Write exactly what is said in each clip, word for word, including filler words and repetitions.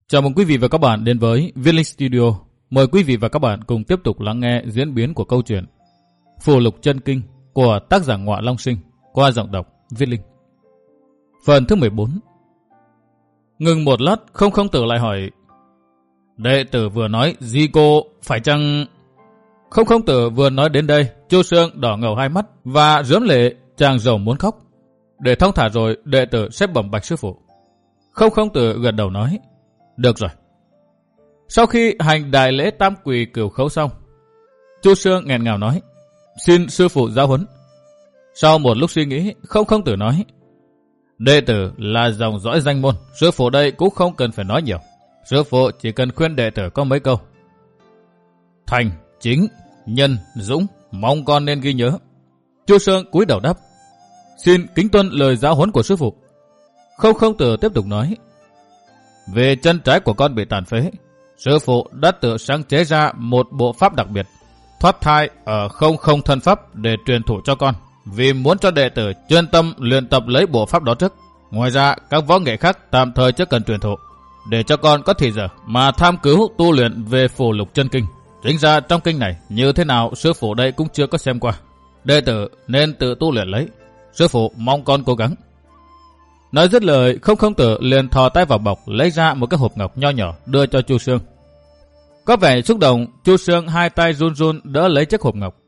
Chào mừng quý vị và các bạn đến với Viết Linh Studio. Mời quý vị và các bạn cùng tiếp tục lắng nghe diễn biến của câu chuyện Phù Lục Chân Kinh của tác giả Ngọa Long Sinh qua giọng đọc Viết Linh. Phần thứ mười bốn. Ngừng một lát, Không Không Tử lại hỏi: đệ tử vừa nói Di cô phải chăng... Không Không Tử vừa nói đến đây, Chu Sương đỏ ngầu hai mắt và rướm lệ, chàng rầu muốn khóc. Để thong thả rồi, đệ tử sẽ bẩm bạch sư phụ. Không Không Tử gật đầu nói: được rồi. Sau khi hành đại lễ tam quỳ cửu khấu xong, Chu Sương nghẹn ngào nói: xin sư phụ giáo huấn. Sau một lúc suy nghĩ, Không Không Tử nói: đệ tử là dòng dõi danh môn, sư phụ đây cũng không cần phải nói nhiều. Sư phụ chỉ cần khuyên đệ tử có mấy câu: thành, chính, nhân, dũng, mong con nên ghi nhớ. Chu Sương cúi đầu đáp: xin kính tuân lời giáo huấn của sư phụ. Không Không Tử tiếp tục nói: về chân trái của con bị tàn phế, sư phụ đã tự sáng chế ra một bộ pháp đặc biệt, thoát thai ở không không thân pháp để truyền thụ cho con, vì muốn cho đệ tử chuyên tâm luyện tập lấy bộ pháp đó trước. Ngoài ra, các võ nghệ khác tạm thời chưa cần truyền thụ, để cho con có thì giờ mà tham cứu tu luyện về Phù Lục Chân Kinh. Chính ra trong kinh này như thế nào sư phụ đây cũng chưa có xem qua, đệ tử nên tự tu luyện lấy. Sư phụ mong con cố gắng. Nói dứt lời, Không Không Tử liền thò tay vào bọc lấy ra một cái hộp ngọc nho nhỏ đưa cho Chu Sương. Có vẻ xúc động, Chu Sương hai tay run run đỡ lấy chiếc hộp ngọc.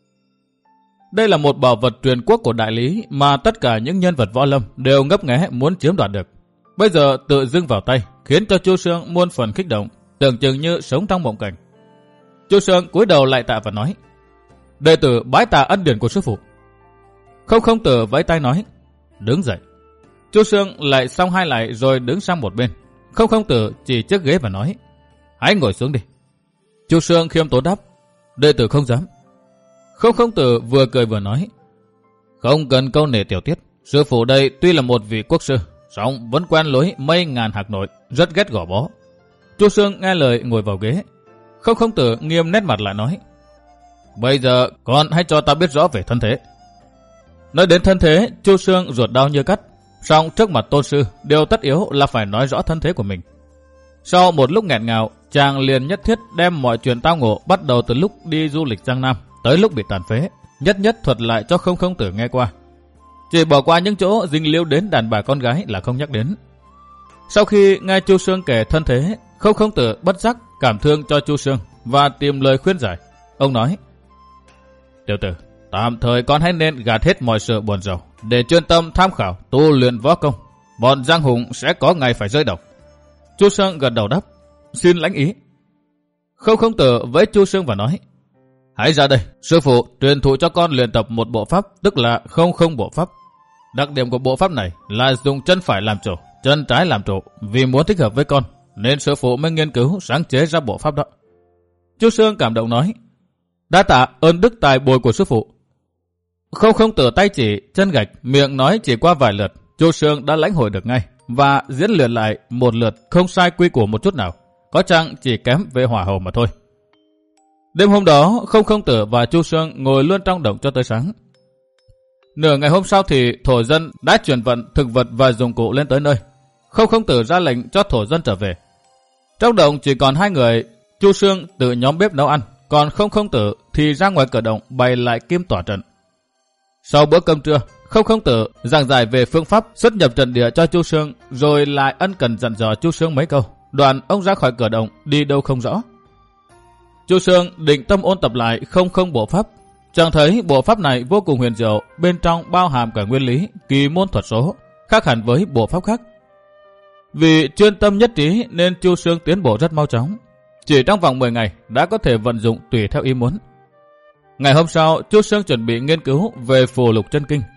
Đây là một bảo vật truyền quốc của đại lý mà tất cả những nhân vật võ lâm đều ngấp nghé muốn chiếm đoạt được. Bây giờ tự dưng vào tay, khiến cho Chu Sương muôn phần kích động, tưởng chừng như sống trong mộng cảnh. Chu Sương cúi đầu lại tạ và nói: đệ tử bái tạ ân điển của sư phụ. Không Không Tử vẫy tay nói: đứng dậy. Chu Sương lại xong hai lại rồi đứng sang một bên. Không Không Tử chỉ chiếc ghế và nói: hãy ngồi xuống đi. Chu Sương khiêm tốn đáp: đệ tử không dám. Không Không Tử vừa cười vừa nói: không cần câu nệ tiểu tiết, sư phụ đây tuy là một vị quốc sư, song vẫn quen lối mây ngàn hạc nội, rất ghét gò bó. Chu Sương nghe lời ngồi vào ghế. Không Không Tử nghiêm nét mặt lại nói: bây giờ con hãy cho ta biết rõ về thân thế. Nói đến thân thế, Chu Sương ruột đau như cắt, song trước mặt tôn sư, điều tất yếu là phải nói rõ thân thế của mình. Sau một lúc nghẹn ngào, chàng liền nhất thiết đem mọi chuyện tao ngộ bắt đầu từ lúc đi du lịch Giang Nam tới lúc bị tàn phế, nhất nhất thuật lại cho Không Không Tử nghe qua. Chỉ bỏ qua những chỗ dính líu đến đàn bà con gái là không nhắc đến. Sau khi nghe Chu Sương kể thân thế, Không Không Tử bất giác cảm thương cho Chu Sương và tìm lời khuyên giải. Ông nói: tiểu tử, tạm thời con hãy nên gạt hết mọi sự buồn rầu để chuyên tâm tham khảo tu luyện võ công. Bọn giang hùng sẽ có ngày phải rơi độc. Chu Sương gật đầu đáp: xin lãnh ý. Không Không Tử với Chu Sương và nói: hãy ra đây, sư phụ truyền thụ cho con luyện tập một bộ pháp, tức là không không bộ pháp. Đặc điểm của bộ pháp này là dùng chân phải làm chủ, chân trái làm trụ, vì muốn thích hợp với con nên sư phụ mới nghiên cứu sáng chế ra bộ pháp đó. Chu Sương cảm động nói: đa tạ ơn đức tài bồi của sư phụ. Không Không Tử tay chỉ, chân gạch, miệng nói chỉ qua vài lượt, Chu Sương đã lãnh hội được ngay và diễn luyện lại một lượt không sai quy củ một chút nào, có chăng chỉ kém về hỏa hầu mà thôi. Đêm hôm đó, Không Không Tử và Chu Sương ngồi luôn trong động cho tới sáng. Nửa ngày hôm sau thì thổ dân đã chuyển vận thực vật và dụng cụ lên tới nơi. Không Không Tử ra lệnh cho thổ dân trở về. Trong động chỉ còn hai người, Chu Sương tự nhóm bếp nấu ăn, còn Không Không Tử thì ra ngoài cửa động bày lại kim tỏa trận. Sau bữa cơm trưa, Không Không Tử giảng giải về phương pháp xuất nhập trận địa cho Chu Sương, rồi lại ân cần dặn dò Chu Sương mấy câu. Đoạn ông ra khỏi cửa động đi đâu không rõ. Chu Sương định tâm ôn tập lại không không bộ pháp. Chàng thấy bộ pháp này vô cùng huyền diệu, bên trong bao hàm cả nguyên lý, kỳ môn thuật số, khác hẳn với bộ pháp khác. Vì chuyên tâm nhất trí nên Chu Sương tiến bộ rất mau chóng. Chỉ trong vòng mười ngày đã có thể vận dụng tùy theo ý muốn. Ngày hôm sau, Chu Sương chuẩn bị nghiên cứu về Phù Lục Chân Kinh.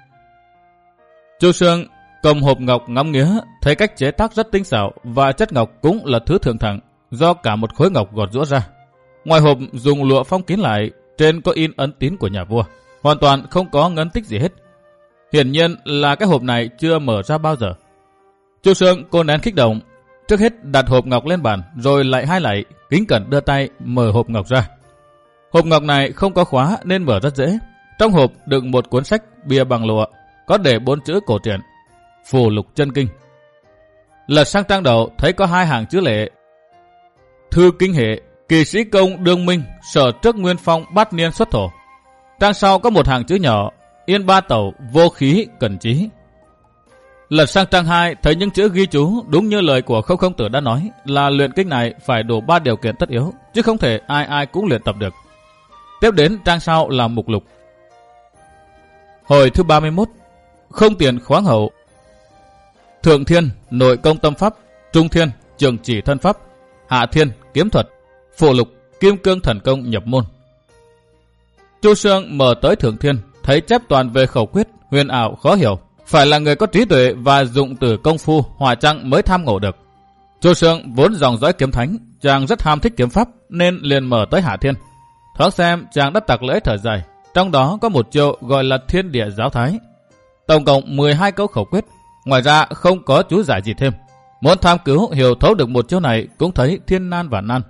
Chu Sương cầm hộp ngọc ngắm nghía, thấy cách chế tác rất tinh xảo và chất ngọc cũng là thứ thượng thẳng, do cả một khối ngọc gọt giũa ra. Ngoài hộp dùng lụa phong kín lại, trên có in ấn tín của nhà vua, hoàn toàn không có ngấn tích gì hết. Hiển nhiên là cái hộp này chưa mở ra bao giờ. Chu Sương cô nén kích động, trước hết đặt hộp ngọc lên bàn, rồi lại hai lại, kính cẩn đưa tay mở hộp ngọc ra. Hộp ngọc này không có khóa nên mở rất dễ. Trong hộp đựng một cuốn sách bìa bằng lụa, có để bốn chữ cổ truyện: Phù Lục Chân Kinh. Lật sang trang đầu thấy có hai hàng chữ lệ: Thư kinh hệ, kỳ sĩ công đương minh, sở trước nguyên phong bát niên xuất thổ. Trang sau có một hàng chữ nhỏ: Yên ba tẩu, vô khí, cẩn trí. Lật sang trang hai thấy những chữ ghi chú đúng như lời của Không Không Tử đã nói, là luyện kinh này phải đủ ba điều kiện tất yếu, chứ không thể ai ai cũng luyện tập được. Tiếp đến trang sau là mục lục. Hồi thứ ba mươi mốt. Không tiền khoáng hậu. Thượng thiên, nội công tâm pháp. Trung thiên, trường chỉ thân pháp. Hạ thiên, kiếm thuật. Phụ lục, kim cương thần công nhập môn. Chu Sương mở tới thượng thiên, thấy chép toàn về khẩu quyết, huyền ảo khó hiểu. Phải là người có trí tuệ và dụng từ công phu hỏa trăng mới tham ngộ được. Chu Sương vốn dòng dõi kiếm thánh, chàng rất ham thích kiếm pháp nên liền mở tới Hạ thiên. Thoáng xem chàng đã tặc lưỡi thở dài, trong đó có một chiêu gọi là thiên địa giáo thái. Tổng cộng mười hai câu khẩu quyết, ngoài ra không có chú giải gì thêm. Muốn tham cứu hiểu thấu được một chiêu này cũng thấy thiên nan và nan.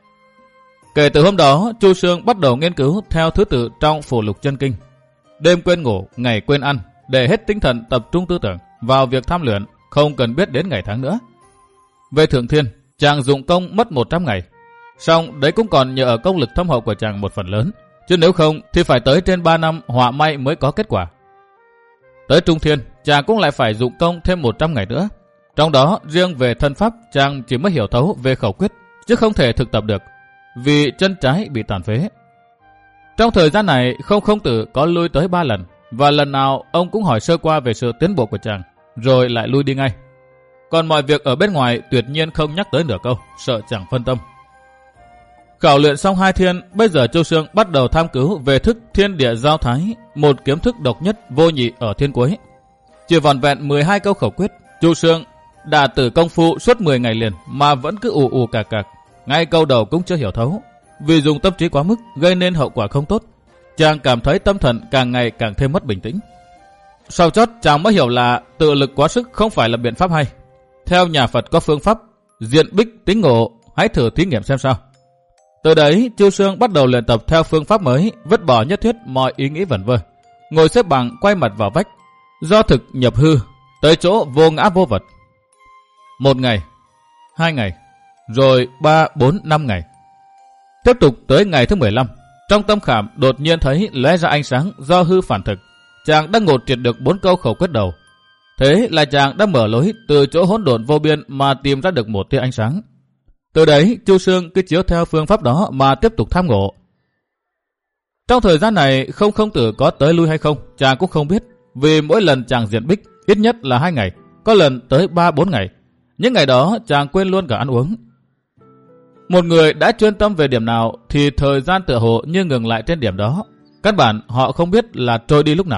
Kể từ hôm đó, Chu Sương bắt đầu nghiên cứu theo thứ tự trong phổ lục chân kinh. Đêm quên ngủ, ngày quên ăn, để hết tinh thần tập trung tư tưởng vào việc tham luyện, không cần biết đến ngày tháng nữa. Về thượng thiên, chàng dụng công mất một trăm ngày. Song đấy cũng còn nhờ ở công lực thâm hậu của chàng một phần lớn, chứ nếu không thì phải tới trên ba năm họa may mới có kết quả. Tới trung thiên, chàng cũng lại phải dụng công thêm một trăm ngày nữa. Trong đó riêng về thân pháp chàng chỉ mới hiểu thấu về khẩu quyết, chứ không thể thực tập được, vì chân trái bị tàn phế. Trong thời gian này, Không Không Tử có lui tới ba lần, và lần nào ông cũng hỏi sơ qua về sự tiến bộ của chàng, rồi lại lui đi ngay. Còn mọi việc ở bên ngoài tuyệt nhiên không nhắc tới nửa câu, sợ chàng phân tâm. Khảo luyện xong hai thiên, bây giờ Chu Sương bắt đầu tham cứu về thức thiên địa giao thái, một kiếm thức độc nhất vô nhị ở thiên cuối. Chỉ vòn vẹn mười hai câu khẩu quyết, Chu Sương đã tử công phu suốt mười ngày liền mà vẫn cứ ù ù cạc cạc, ngay câu đầu cũng chưa hiểu thấu. Vì dùng tâm trí quá mức gây nên hậu quả không tốt, chàng cảm thấy tâm thần càng ngày càng thêm mất bình tĩnh. Sau chót chàng mới hiểu là tự lực quá sức không phải là biện pháp hay. Theo nhà Phật có phương pháp diện bích tính ngộ, hãy thử thí nghiệm xem sao. Từ đấy Chu Sương bắt đầu luyện tập theo phương pháp mới, vứt bỏ nhất thiết mọi ý nghĩ vẩn vơ, ngồi xếp bằng quay mặt vào vách, do thực nhập hư, tới chỗ vô ngã vô vật. Một ngày, hai ngày, rồi ba, bốn, năm ngày. Tiếp tục tới ngày thứ mười lăm, trong tâm khảm đột nhiên thấy lóe ra ánh sáng do hư phản thực. Chàng đã ngộ triệt được bốn câu khẩu quyết đầu. Thế là chàng đã mở lối từ chỗ hỗn độn vô biên mà tìm ra được một tia ánh sáng. Từ đấy Chu Sương cứ chiếu theo phương pháp đó mà tiếp tục tham ngộ. Trong thời gian này Không Không Tử có tới lui hay không chàng cũng không biết, vì mỗi lần chàng diện bích ít nhất là hai ngày, có lần tới ba bốn ngày. Những ngày đó chàng quên luôn cả ăn uống. Một người đã chuyên tâm về điểm nào thì thời gian tựa hồ như ngừng lại trên điểm đó. Căn bản họ không biết là trôi đi lúc nào.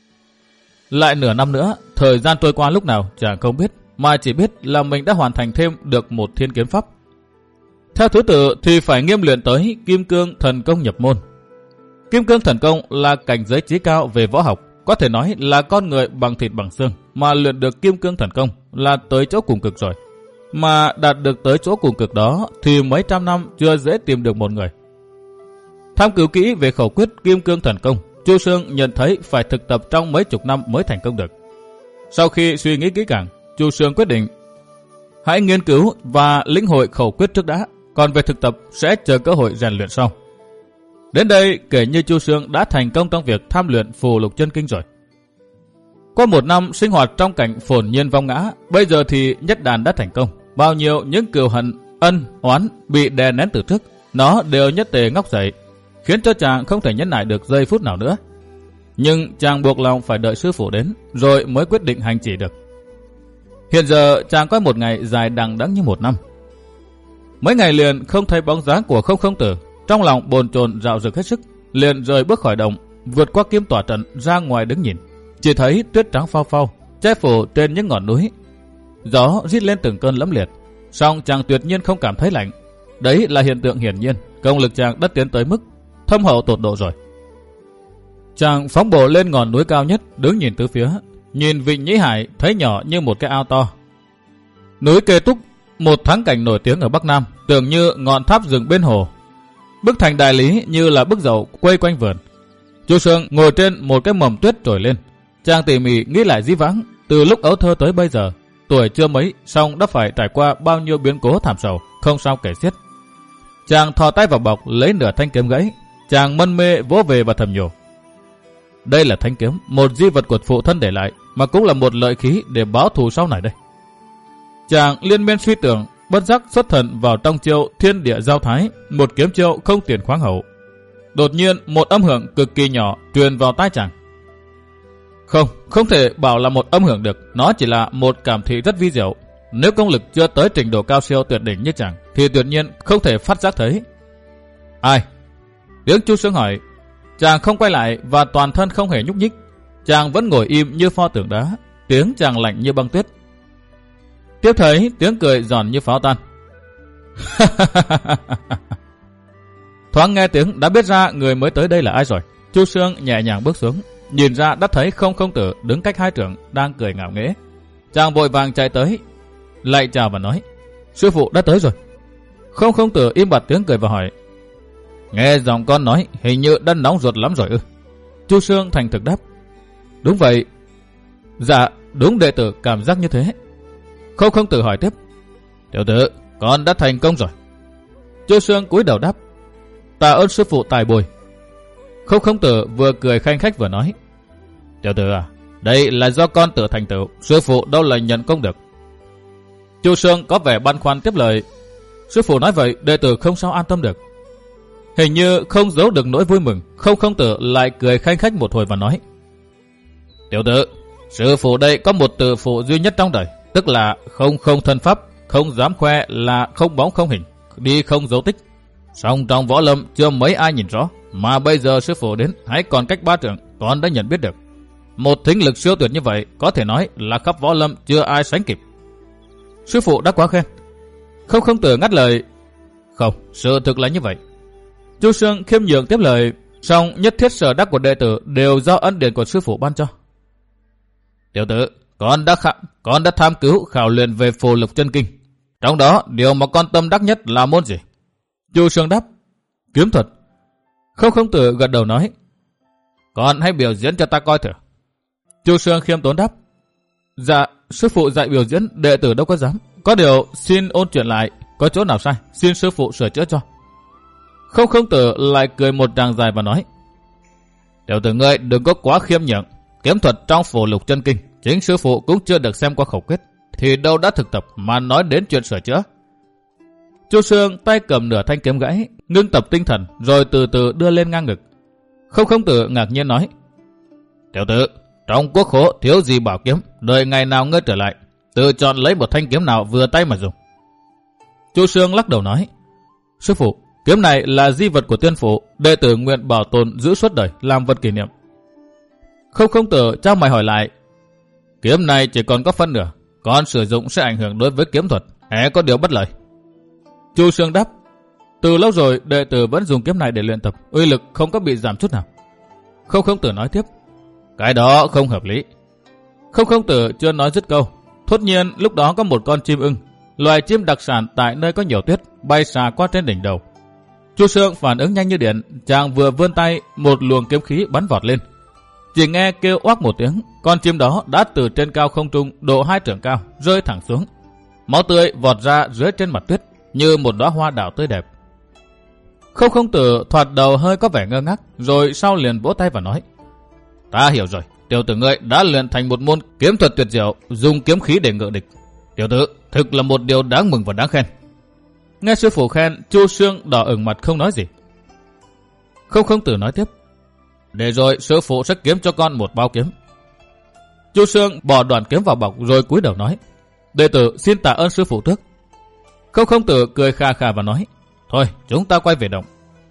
Lại nửa năm nữa, thời gian trôi qua lúc nào chàng không biết, mà chỉ biết là mình đã hoàn thành thêm được một thiên kiếm pháp. Theo thứ tự thì phải nghiêm luyện tới kim cương thần công nhập môn. Kim cương thần công là cảnh giới chí cao về võ học, có thể nói là con người bằng thịt bằng xương mà luyện được kim cương thần công là tới chỗ cùng cực rồi. Mà đạt được tới chỗ cùng cực đó thì mấy trăm năm chưa dễ tìm được một người. Tham cứu kỹ về khẩu quyết kim cương thần công, Chu Sương nhận thấy phải thực tập trong mấy chục năm mới thành công được. Sau khi suy nghĩ kỹ càng, Chu Sương quyết định hãy nghiên cứu và lĩnh hội khẩu quyết trước đã, còn về thực tập sẽ chờ cơ hội rèn luyện sau. Đến đây kể như Chu Sương đã thành công trong việc tham luyện phù lục chân kinh rồi. Qua một năm sinh hoạt trong cảnh phồn nhiên vong ngã, bây giờ thì nhất đàn đã thành công. Bao nhiêu những cừu hận, ân, oán bị đè nén từ trước, nó đều nhất tề ngóc dậy, khiến cho chàng không thể nhẫn nại được giây phút nào nữa. Nhưng chàng buộc lòng phải đợi sư phụ đến, rồi mới quyết định hành chỉ được. Hiện giờ chàng có một ngày dài đằng đẵng như một năm. Mấy ngày liền không thấy bóng dáng của Không Không Tử, trong lòng bồn chồn rạo rực hết sức, liền rời bước khỏi động, vượt qua kim tỏa trận ra ngoài đứng nhìn. Chỉ thấy tuyết trắng phao phao che phủ trên những ngọn núi, gió rít lên từng cơn lẫm liệt, song chàng tuyệt nhiên không cảm thấy lạnh. Đấy là hiện tượng hiển nhiên, công lực chàng đã tiến tới mức thâm hậu tột độ rồi. Chàng phóng bộ lên ngọn núi cao nhất, đứng nhìn tứ phía, nhìn vịnh Nhĩ Hải thấy nhỏ như một cái ao to. Núi Kê Túc, một thắng cảnh nổi tiếng ở Bắc Nam, tưởng như ngọn tháp rừng bên hồ. Bức thành Đại Lý như là bức dậu quay quanh vườn. Chu Sương ngồi trên một cái mầm tuyết trồi lên. Chàng tỉ mỉ nghĩ lại dĩ vãng từ lúc ấu thơ tới bây giờ, tuổi chưa mấy, song đã phải trải qua bao nhiêu biến cố thảm sầu, không sao kể xiết. Chàng thò tay vào bọc lấy nửa thanh kiếm gãy, chàng mân mê vỗ về và thầm nhủ. Đây là thanh kiếm, một di vật của phụ thân để lại, mà cũng là một lợi khí để báo thù sau này đây. Chàng liên miên suy tưởng, bất giác xuất thần vào trong chiêu thiên địa giao thái, một kiếm chiêu không tiền khoáng hậu. Đột nhiên một âm hưởng cực kỳ nhỏ truyền vào tai chàng. Không, không thể bảo là một âm hưởng được, nó chỉ là một cảm thị rất vi diệu. Nếu công lực chưa tới trình độ cao siêu tuyệt đỉnh như chàng, thì tuyệt nhiên không thể phát giác thấy. Ai? Tiếng Chu Sương hỏi. Chàng không quay lại và toàn thân không hề nhúc nhích. Chàng vẫn ngồi im như pho tượng đá, tiếng chàng lạnh như băng tuyết. Tiếp thấy tiếng cười giòn như pháo tan. Thoáng nghe tiếng đã biết ra người mới tới đây là ai rồi. Chu Sương nhẹ nhàng bước xuống, nhìn ra đã thấy Không Không Tử đứng cách hai trượng đang cười ngạo nghễ. Chàng vội vàng chạy tới, lạy chào và nói: Sư phụ đã tới rồi. Không Không Tử im bặt tiếng cười và hỏi: Nghe giọng con nói hình như đã nóng ruột lắm rồi ư? Chu Sương thành thực đáp: Đúng vậy. Dạ, đúng đệ tử cảm giác như thế. Không Không Tử hỏi tiếp: Tiểu tử, con đã thành công rồi. Chu Sương cúi đầu đáp: Tạ ơn sư phụ tài bồi. Không Không Tử vừa cười khanh khách vừa nói: Tiểu tử à, đây là do con tự thành tựu, sư phụ đâu là nhận công được. Chu Sương có vẻ băn khoăn tiếp lời: Sư phụ nói vậy, đệ tử không sao an tâm được. Hình như không giấu được nỗi vui mừng, Không Không Tử lại cười khanh khách một hồi và nói: Tiểu tử, sư phụ đây có một từ phụ duy nhất trong đời, tức là không không thân pháp, không dám khoe là không bóng không hình, đi không dấu tích. Song trong võ lâm chưa mấy ai nhìn rõ, mà bây giờ sư phụ đến hãy còn cách ba trượng, con đã nhận biết được. Một thính lực siêu tuyệt như vậy có thể nói là khắp võ lâm chưa ai sánh kịp. Sư phụ đã quá khen. Không Không Tử ngắt lời: Không, sự thực là như vậy. Chu Sương khiêm nhường tiếp lời: Song nhất thiết sở đắc của đệ tử đều do ân điển của sư phụ ban cho. Tiểu tử, con đã khả, con đã tham cứu khảo luyện về phù lục chân kinh. Trong đó điều mà con tâm đắc nhất là môn gì? Chu Sương đáp: Kiếm thuật. Không Không Tử gật đầu nói: Con hãy biểu diễn cho ta coi thử. Chu Sương khiêm tốn đáp: Dạ, sư phụ dạy biểu diễn đệ tử đâu có dám. Có điều xin ôn chuyện lại, có chỗ nào sai xin sư phụ sửa chữa cho. Không Không Tử lại cười một tràng dài và nói: Tiểu tử ngươi đừng có quá khiêm nhượng. Kiếm thuật trong phù lục chân kinh, chính sư phụ cũng chưa được xem qua khẩu quyết, thì đâu đã thực tập mà nói đến chuyện sửa chữa. Chu Sương tay cầm nửa thanh kiếm gãy, ngưng tập tinh thần rồi từ từ đưa lên ngang ngực. Không Không Tử ngạc nhiên nói: Tiểu tử, trong quốc khố thiếu gì bảo kiếm, đợi ngày nào ngươi trở lại, tự chọn lấy một thanh kiếm nào vừa tay mà dùng. Chu Sương lắc đầu nói: Sư phụ, kiếm này là di vật của tiên phụ, đệ tử nguyện bảo tồn giữ suốt đời làm vật kỷ niệm. Không Không Tử trao mày hỏi lại: Kiếm này chỉ còn có phân nửa, còn sử dụng sẽ ảnh hưởng đối với kiếm thuật, hễ có điều bất lợi. Chu Sương đáp: Từ lâu rồi đệ tử vẫn dùng kiếm này để luyện tập, uy lực không có bị giảm chút nào. Không Không Tử nói tiếp: Cái đó không hợp lý. Không Không Tử chưa nói dứt câu, thốt nhiên lúc đó có một con chim ưng, loài chim đặc sản tại nơi có nhiều tuyết, bay xà qua trên đỉnh đầu. Chu Sương phản ứng nhanh như điện, chàng vừa vươn tay, một luồng kiếm khí bắn vọt lên. Chỉ nghe kêu oác một tiếng, con chim đó đã từ trên cao không trung độ hai trượng cao rơi thẳng xuống. Máu tươi vọt ra dưới trên mặt tuyết như một đóa hoa đào tươi đẹp. Không Không Tử thoạt đầu hơi có vẻ ngơ ngác, rồi sau liền vỗ tay và nói: Ta hiểu rồi, tiểu tử ngươi đã luyện thành một môn kiếm thuật tuyệt diệu, dùng kiếm khí để ngự địch. Tiểu tử, thực là một điều đáng mừng và đáng khen. Nghe sư phụ khen, Chu Sương đỏ ửng mặt không nói gì. Không Không Tử nói tiếp: Để rồi sư phụ sẽ kiếm cho con một bao kiếm. Chu Sương bỏ đoạn kiếm vào bọc rồi cúi đầu nói: Đệ tử xin tạ ơn sư phụ trước. Không Không Tử cười kha kha và nói: Thôi, chúng ta quay về động.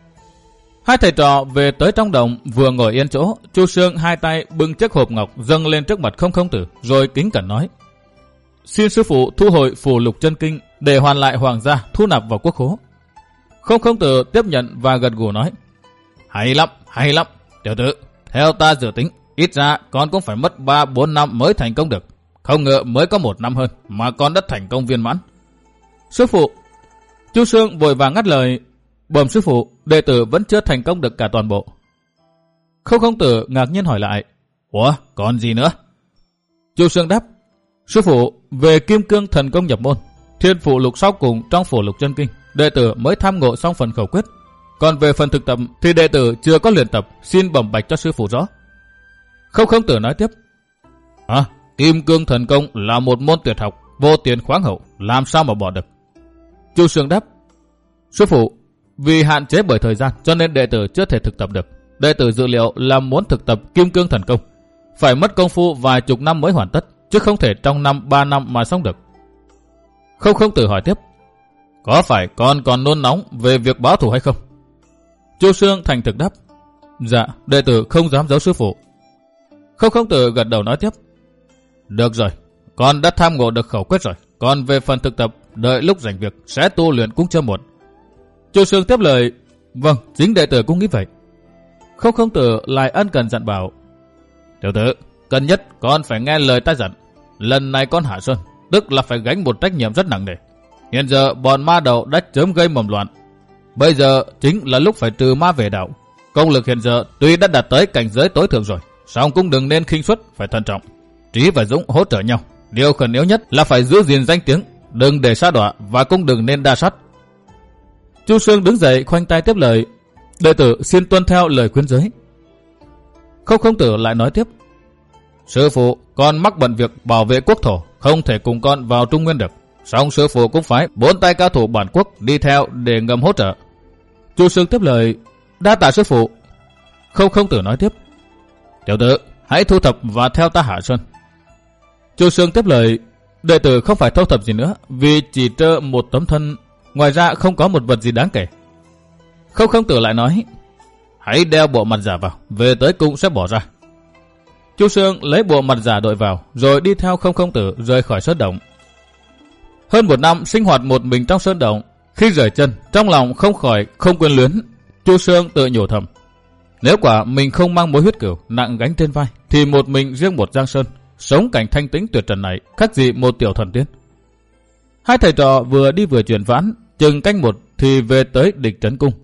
Hai thầy trò về tới trong động, vừa ngồi yên chỗ, Chu Sương hai tay bưng chiếc hộp ngọc dâng lên trước mặt Không Không Tử, rồi kính cẩn nói: Xin sư phụ thu hồi phù lục chân kinh để hoàn lại hoàng gia thu nạp vào quốc khố. Không Không Tử tiếp nhận và gật gù nói: Hay lắm, hay lắm. Tiểu tử, theo ta dự tính, ít ra con cũng phải mất ba bốn năm mới thành công được. Không ngờ mới có một năm hơn mà con đã thành công viên mãn. Sư phụ. Chu Sương vội vàng ngắt lời: Bẩm sư phụ, đệ tử vẫn chưa thành công được cả toàn bộ. Không Không Tử ngạc nhiên hỏi lại: Ủa, còn gì nữa? Chu Sương đáp: Sư phụ, về kim cương thần công nhập môn, thiên phụ lục sau cùng trong phổ lục chân kinh, đệ tử mới tham ngộ xong phần khẩu quyết. Còn về phần thực tập thì đệ tử chưa có luyện tập, xin bẩm bạch cho sư phụ rõ. Không Không Tử nói tiếp. À, kim cương thần công là một môn tuyệt học, vô tiền khoáng hậu, làm sao mà bỏ được? Chu Sương đáp. Sư phụ, vì hạn chế bởi thời gian cho nên đệ tử chưa thể thực tập được. Đệ tử dự liệu là muốn thực tập kim cương thần công, phải mất công phu vài chục năm mới hoàn tất, chứ không thể trong năm ba năm mà xong được. Không Không Tử hỏi tiếp. Có phải con còn nôn nóng về việc báo thù hay không? Chu Sương thành thực đáp. Dạ, đệ tử không dám giấu sư phụ. Không Không Tử gật đầu nói tiếp. Được rồi, con đã tham ngộ được khẩu quyết rồi. Còn về phần thực tập, đợi lúc rảnh việc sẽ tu luyện cũng chưa muộn. Chu Sương tiếp lời. Vâng, chính đệ tử cũng nghĩ vậy. Không Không Tử lại ân cần dặn bảo. Tiểu tử, cần nhất con phải nghe lời ta dặn. Lần này con hạ sơn, tức là phải gánh một trách nhiệm rất nặng nề. Hiện giờ bọn ma đầu đã chớm gây mầm loạn. Bây giờ chính là lúc phải trừ ma về đạo. Công lực hiện giờ tuy đã đạt tới cảnh giới tối thượng rồi, song cũng đừng nên khinh suất, phải thận trọng. Trí và Dũng hỗ trợ nhau. Điều khẩn yếu nhất là phải giữ gìn danh tiếng, đừng để sa đọa và cũng đừng nên đa sát. Chu Sương đứng dậy khoanh tay tiếp lời. Đệ tử xin tuân theo lời khuyên giới. Không Không Tử lại nói tiếp. Sư phụ, con mắc bận việc bảo vệ quốc thổ, không thể cùng con vào Trung Nguyên được. Song sư phụ cũng phải bốn tay cao thủ bản quốc đi theo để ngầm hỗ trợ. Chu Sương tiếp lời. Đa tạ sư phụ. Không Không Tử nói tiếp. Tiểu tử, hãy thu thập và theo ta hạ sơn. Chu Sương tiếp lời. Đệ tử không phải thu thập gì nữa, vì chỉ trơ một tấm thân, ngoài ra không có một vật gì đáng kể. Không Không Tử lại nói. Hãy đeo bộ mặt giả vào, về tới cung sẽ bỏ ra. Chu Sương lấy bộ mặt giả đội vào, rồi đi theo Không Không Tử rời khỏi sơn động. Hơn một năm sinh hoạt một mình trong sơn động, khi rời chân, trong lòng không khỏi không quyến luyến. Chu Sương tự nhủ thầm. Nếu quả mình không mang mối huyết cửu nặng gánh trên vai, thì một mình riêng một giang sơn, sống cảnh thanh tĩnh tuyệt trần này, khác gì một tiểu thần tiên. Hai thầy trò vừa đi vừa chuyển vãn, chừng canh một thì về tới Địch Trấn Cung.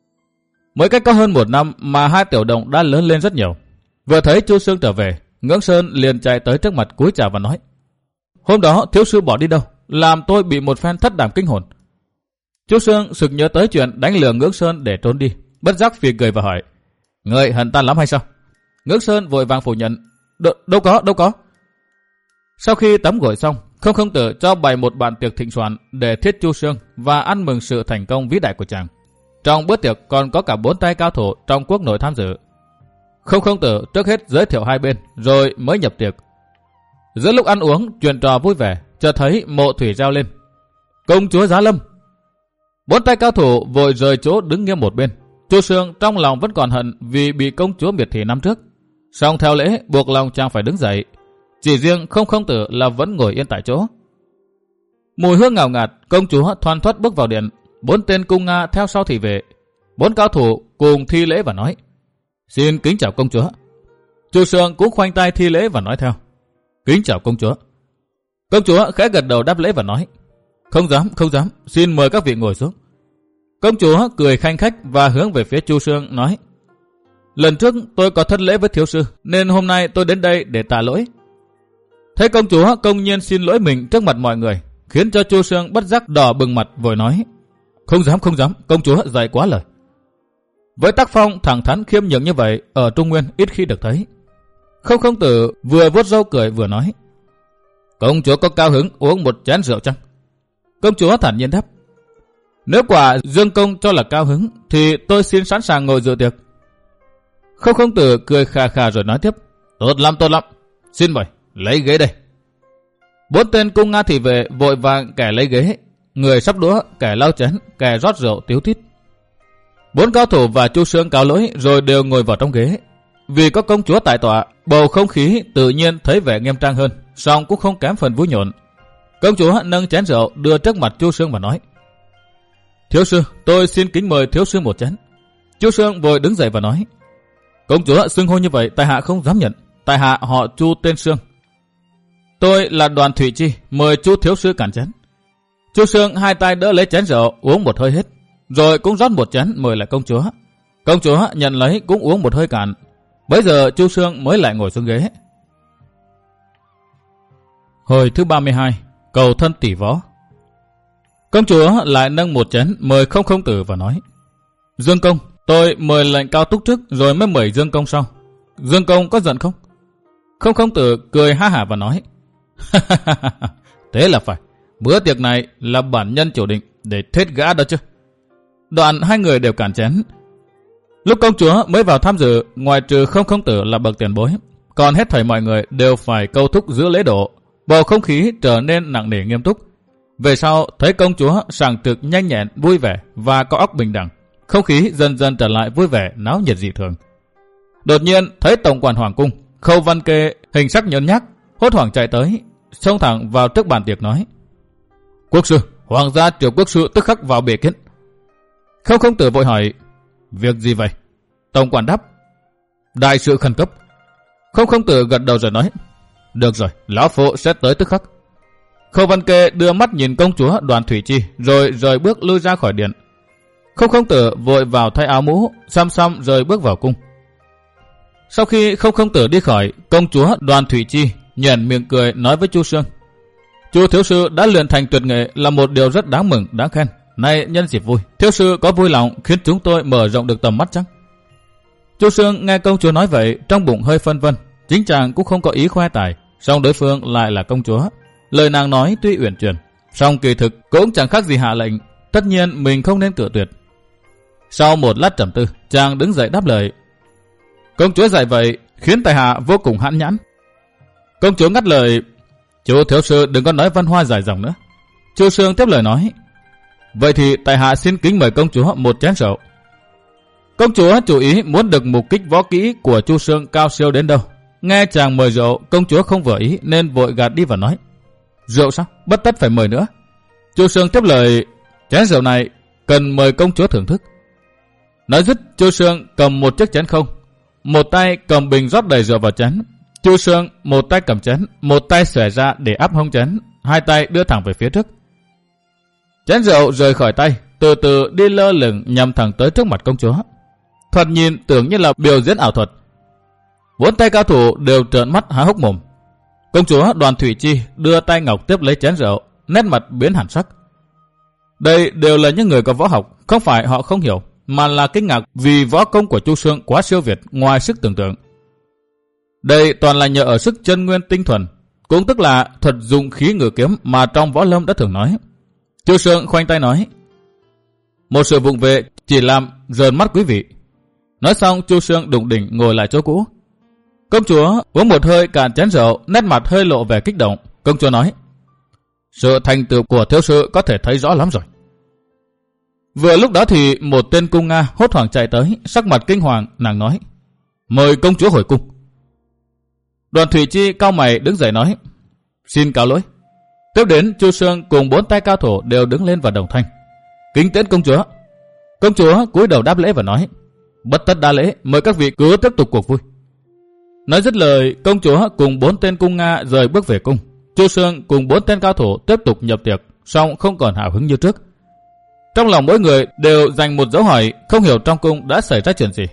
Mới cách có hơn một năm mà hai tiểu động đã lớn lên rất nhiều. Vừa thấy Chu Sương trở về, Ngưỡng Sơn liền chạy tới trước mặt cúi chào và nói. Hôm đó thiếu sư bỏ đi đâu, làm tôi bị một phen thất đảm kinh hồn. Chu Sương sực nhớ tới chuyện đánh lừa Ngưỡng Sơn để trốn đi, bất giác phì cười và hỏi. Ngươi hận ta lắm hay sao? Ngưỡng Sơn vội vàng phủ nhận. Đ- đâu có, đâu có. Sau khi tắm gội xong, Không Không Tử cho bày một bàn tiệc thịnh soạn để thiết Chu Sương và ăn mừng sự thành công vĩ đại của chàng. Trong bữa tiệc còn có cả bốn tay cao thủ trong quốc nội tham dự. Không Không Tử trước hết giới thiệu hai bên, rồi mới nhập tiệc. Giữa lúc ăn uống, chuyện trò vui vẻ, chợt thấy Mộ Thủy reo lên. Công chúa Giá Lâm! Bốn tay cao thủ vội rời chỗ đứng nghiêm một bên. Chu Sương trong lòng vẫn còn hận vì bị công chúa miệt thị năm trước. Song theo lễ buộc lòng chàng phải đứng dậy. Chỉ riêng Không Không Tử là vẫn ngồi yên tại chỗ. Mùi hương ngào ngạt, công chúa thoăn thoắt bước vào điện. Bốn tên cung Nga theo sau thì về. Bốn cao thủ cùng thi lễ và nói. Xin kính chào công chúa. Chu Sương cũng khoanh tay thi lễ và nói theo. Kính chào công chúa. Công chúa khẽ gật đầu đáp lễ và nói. Không dám, không dám, xin mời các vị ngồi xuống. Công chúa cười khanh khách và hướng về phía Chu Sương nói. Lần trước tôi có thất lễ với thiếu sư, nên hôm nay tôi đến đây để tạ lỗi. Thấy công chúa công nhiên xin lỗi mình trước mặt mọi người, khiến cho Chu Sương bất giác đỏ bừng mặt vội nói. Không dám, không dám, công chúa dạy quá lời. Với tác phong thẳng thắn khiêm nhường như vậy, ở Trung Nguyên ít khi được thấy. Không Không Tử vừa vuốt râu cười vừa nói. Công chúa có cao hứng uống một chén rượu chăng? Công chúa thản nhiên đáp. Nếu quả Dương công cho là cao hứng, thì tôi xin sẵn sàng ngồi dự tiệc. Không Không Tử cười khà khà rồi nói tiếp. Tốt lắm, tốt lắm. Xin mời, lấy ghế đây. Bốn tên cung Nga thị vệ vội vàng kẻ lấy ghế, người sắp đũa, kẻ lau chén, kẻ rót rượu tiếu tít. Bốn cao thủ và Chu Sương cáo lỗi rồi đều ngồi vào trong ghế. Vì có công chúa tại tọa, bầu không khí tự nhiên thấy vẻ nghiêm trang hơn, song cũng không kém phần vui nhộn. Công chúa nâng chén rượu đưa trước mặt Chu Sương và nói. Thiếu sư, tôi xin kính mời thiếu sư một chén. Chu Sương vội đứng dậy và nói. Công chúa xưng hô như vậy, tại hạ không dám nhận. Tại hạ họ Chu tên Sương. Tôi là Đoàn Thủy Chi, mời Chu thiếu sư cạn chén. Chu Sương hai tay đỡ lấy chén rượu uống một hơi hết, rồi cũng rót một chén mời lại công chúa. Công chúa nhận lấy cũng uống một hơi cạn. Bấy giờ Chu Sương mới lại ngồi xuống ghế. Hồi thứ ba mươi hai, cầu thân tỷ võ. Công chúa lại nâng một chén mời không không tử và nói: Dương công, tôi mời lệnh Cao Túc trước rồi mới mời Dương công sau. Dương công có giận không? Không không tử cười ha hả và nói: Thế là phải, bữa tiệc này là bản nhân chủ định để thết gã đó chứ. Đoạn hai người đều cản chén. Lúc công chúa mới vào tham dự, ngoài trừ không không tử là bậc tiền bối, còn hết thảy mọi người đều phải câu thúc giữ lễ độ. Bầu không khí trở nên nặng nề nghiêm túc. Về sau thấy công chúa sảng trực nhanh nhẹn, vui vẻ và có óc bình đẳng, không khí dần dần trở lại vui vẻ, náo nhiệt dị thường. Đột nhiên thấy tổng quản hoàng cung Khâu Văn Kê hình sắc nhớn nhác, hốt hoảng chạy tới, xông thẳng vào trước bàn tiệc nói: Quốc sư, hoàng gia triệu quốc sư tức khắc vào bề kiến. Không không tử vội hỏi: Việc gì vậy? Tổng quản đáp: Đại sự khẩn cấp. Không không tử gật đầu rồi nói: Được rồi, lão phụ sẽ tới tức khắc. Khâu Văn Kê đưa mắt nhìn công chúa Đoàn Thủy Chi rồi rời bước lui ra khỏi điện. Không không tử vội vào thay áo mũ, xăm xăm rời bước vào cung. Sau khi không không tử đi khỏi, công chúa Đoàn Thủy Chi nhoẻn miệng cười nói với Chu Sương: Chu thiếu sư đã luyện thành tuyệt nghệ là một điều rất đáng mừng, đáng khen. Nay nhân dịp vui, thiếu sư có vui lòng khiến chúng tôi mở rộng được tầm mắt chăng? Chu Sương nghe công chúa nói vậy, trong bụng hơi phân vân. Chính chàng cũng không có ý khoe tài, song đối phương lại là công chúa. Lời nàng nói tuy uyển chuyển, song kỳ thực cũng chẳng khác gì hạ lệnh. Tất nhiên mình không nên cự tuyệt. Sau một lát trầm tư, chàng đứng dậy đáp lời: Công chúa dạy vậy khiến tại hạ vô cùng hãn nhãn. Công chúa ngắt lời: Chu thiếu sư đừng có nói văn hoa dài dòng nữa. Chu Sương tiếp lời nói: Vậy thì tại hạ xin kính mời công chúa một chén rượu. Công chúa chủ ý muốn được mục kích võ kỹ của Chu Sương cao siêu đến đâu. Nghe chàng mời rượu, công chúa không vừa ý nên vội gạt đi và nói: Rượu sao? Bất tất phải mời nữa. Chu Sương tiếp lời: Chén rượu này cần mời công chúa thưởng thức. Nói dứt, Chu Sương cầm một chiếc chén không, một tay cầm bình rót đầy rượu vào chén. Chu Sương một tay cầm chén, một tay xòe ra để áp hông chén, hai tay đưa thẳng về phía trước. Chén rượu rời khỏi tay, từ từ đi lơ lửng nhằm thẳng tới trước mặt công chúa. Thoạt nhìn tưởng như là biểu diễn ảo thuật. Bốn tay cao thủ đều trợn mắt há hốc mồm. Công chúa Đoàn Thủy Chi đưa tay ngọc tiếp lấy chén rượu, nét mặt biến hẳn sắc. Đây đều là những người có võ học, không phải họ không hiểu, mà là kinh ngạc vì võ công của Chu Sương quá siêu việt, ngoài sức tưởng tượng. Đây toàn là nhờ ở sức chân nguyên tinh thuần, cũng tức là thuật dụng khí ngự kiếm mà trong võ lâm đã thường nói. Chu Sương khoanh tay nói: Một sự vụng về chỉ làm rờn mắt quý vị. Nói xong, Chu Sương đụng đỉnh ngồi lại chỗ cũ. Công chúa uống một hơi cạn chén rượu, nét mặt hơi lộ vẻ kích động. Công chúa nói: Sự thành tựu của thiếu sư có thể thấy rõ lắm rồi. Vừa lúc đó thì một tên cung Nga hốt hoảng chạy tới, sắc mặt kinh hoàng, nàng nói: Mời công chúa hồi cung. Đoàn Thủy Chi cau mày đứng dậy nói: Xin cáo lỗi. Tiếp đến, Chu Sương cùng bốn tay cao thủ đều đứng lên và đồng thanh: Kính tiễn công chúa. Công chúa cúi đầu đáp lễ và nói: Bất tất đa lễ, mời các vị cứ tiếp tục cuộc vui. Nói dứt lời, công chúa cùng bốn tên cung Nga rời bước về cung. Chu Sương cùng bốn tên cao thủ tiếp tục nhập tiệc, song không còn hào hứng như trước. Trong lòng mỗi người đều dành một dấu hỏi, không hiểu trong cung đã xảy ra chuyện gì.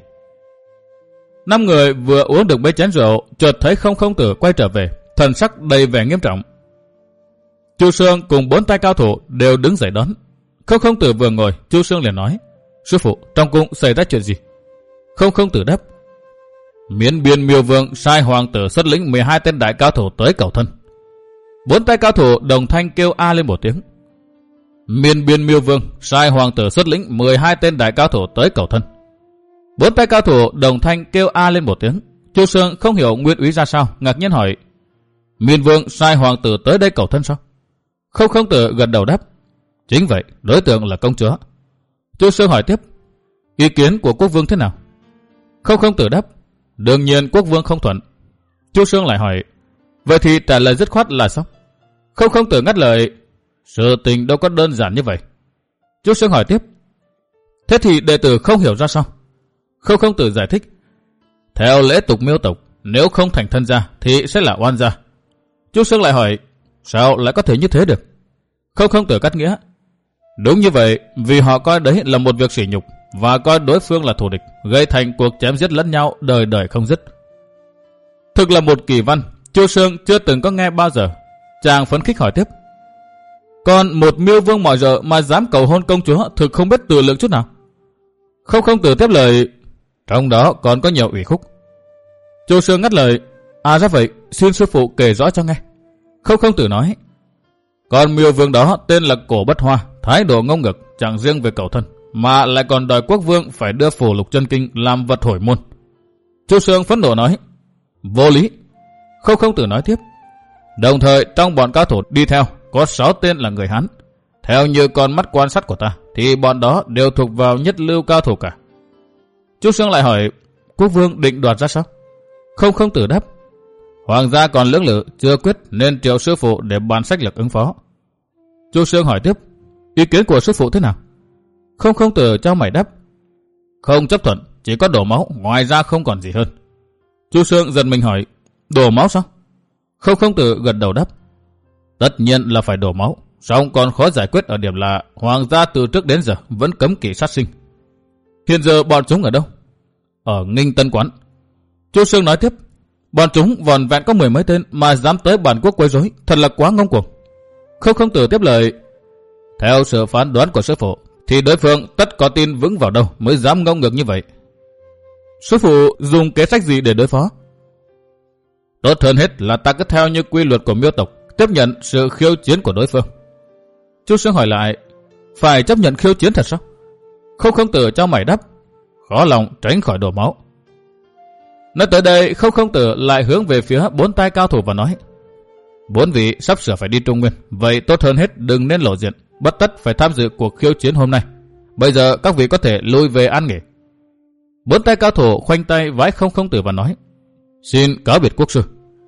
Năm người vừa uống được mấy chén rượu, chợt thấy không không tử quay trở về, thần sắc đầy vẻ nghiêm trọng. Chu Sương cùng bốn tay cao thủ đều đứng dậy đón. Không không tử vừa ngồi, Chu Sương liền nói: Sư phụ, trong cung xảy ra chuyện gì? Không không tử đáp: Miến biên Miêu Vương sai hoàng tử xuất lĩnh mười hai tên đại cao thủ tới cầu thân. Bốn tay cao thủ đồng thanh kêu a lên một tiếng. Miên biên Miêu Vương sai hoàng tử xuất lĩnh mười hai tên đại cao thủ tới cầu thân. Bốn tay cao thủ đồng thanh kêu a lên một tiếng. Chu Sương không hiểu nguyên úy ra sao, ngạc nhiên hỏi: Miên Vương sai hoàng tử tới đây cầu thân sao? Không không tử gật đầu đáp: Chính vậy, đối tượng là công chúa. Chu Sương hỏi tiếp: Ý kiến của quốc vương thế nào? Không không tử đáp: Đương nhiên quốc vương không thuận. Chu Sương lại hỏi: Vậy thì trả lời dứt khoát là sao? Không không tử ngắt lời: Sự tình đâu có đơn giản như vậy. Chu Sương hỏi tiếp: Thế thì đệ tử không hiểu ra sao? Không không tử giải thích: Theo lễ tục miêu tộc, nếu không thành thân gia thì sẽ là oan gia. Chu Sương lại hỏi: Sao lại có thể như thế được? Không không tử cắt nghĩa: Đúng như vậy, vì họ coi đấy là một việc sỉ nhục và coi đối phương là thù địch, gây thành cuộc chém giết lẫn nhau đời đời không dứt. Thực là một kỳ văn, Chu Sương chưa từng có nghe bao giờ. Chàng phấn khích hỏi tiếp. Còn một miêu vương mỏi rợ mà dám cầu hôn công chúa thực không biết tự lượng chút nào. Không không tử tiếp lời. Trong đó còn có nhiều ủy khúc. Chu Sương ngắt lời. À ra vậy, xin sư phụ kể rõ cho nghe. Không không tử nói. Còn miêu vương đó tên là Cổ Bất Hoa, thái độ ngông ngực, chẳng riêng về cầu thân, mà lại còn đòi quốc vương phải đưa Phổ Lục Chân Kinh làm vật hồi môn. Chu Sương phẫn nộ nói. Vô lý. Không không tử nói tiếp. Đồng thời trong bọn cao thủ đi theo có sáu tên là người Hán. Theo như con mắt quan sát của ta thì bọn đó đều thuộc vào nhất lưu cao thủ cả. Chu Sương lại hỏi. Quốc vương định đoạt ra sao? Không không tử đáp. Hoàng gia còn lưỡng lự chưa quyết nên triệu sư phụ để bàn sách lược ứng phó. Chu Sương hỏi tiếp. Ý kiến của sư phụ thế nào? Không không tử cho mày đáp. Không chấp thuận, chỉ có đổ máu, ngoài ra không còn gì hơn. Chu Sương giật mình hỏi. Đổ máu sao? Không không tử gật đầu đáp. Tất nhiên là phải đổ máu, song còn khó giải quyết ở điểm là hoàng gia từ trước đến giờ vẫn cấm kỵ sát sinh. Hiện giờ bọn chúng ở đâu? Ở Nghinh Tân Quán. Chu Sương nói tiếp. Bọn chúng vòn vẹn có mười mấy tên mà dám tới bản quốc quấy rối, thật là quá ngông cuồng. Không không tử tiếp lời. Theo sự phán đoán của sư phụ thì đối phương tất có tin vững vào đâu mới dám ngông ngược như vậy. Sư phụ dùng kế sách gì để đối phó? Tốt hơn hết là ta cứ theo như quy luật của miêu tộc, tiếp nhận sự khiêu chiến của đối phương. Chu Sương hỏi lại. Phải chấp nhận khiêu chiến thật sao? Không không tử cho mày đáp. Khó lòng tránh khỏi đổ máu. Nói tới đây, không không tử lại hướng về phía bốn tay cao thủ và nói. Bốn vị sắp sửa phải đi Trung Nguyên, vậy tốt hơn hết đừng nên lộ diện, bất tất phải tham dự cuộc khiêu chiến hôm nay. Bây giờ các vị có thể lui về an nghỉ. Bốn tay cao thủ khoanh tay vái không không tử và nói. Xin cáo biệt quốc sư.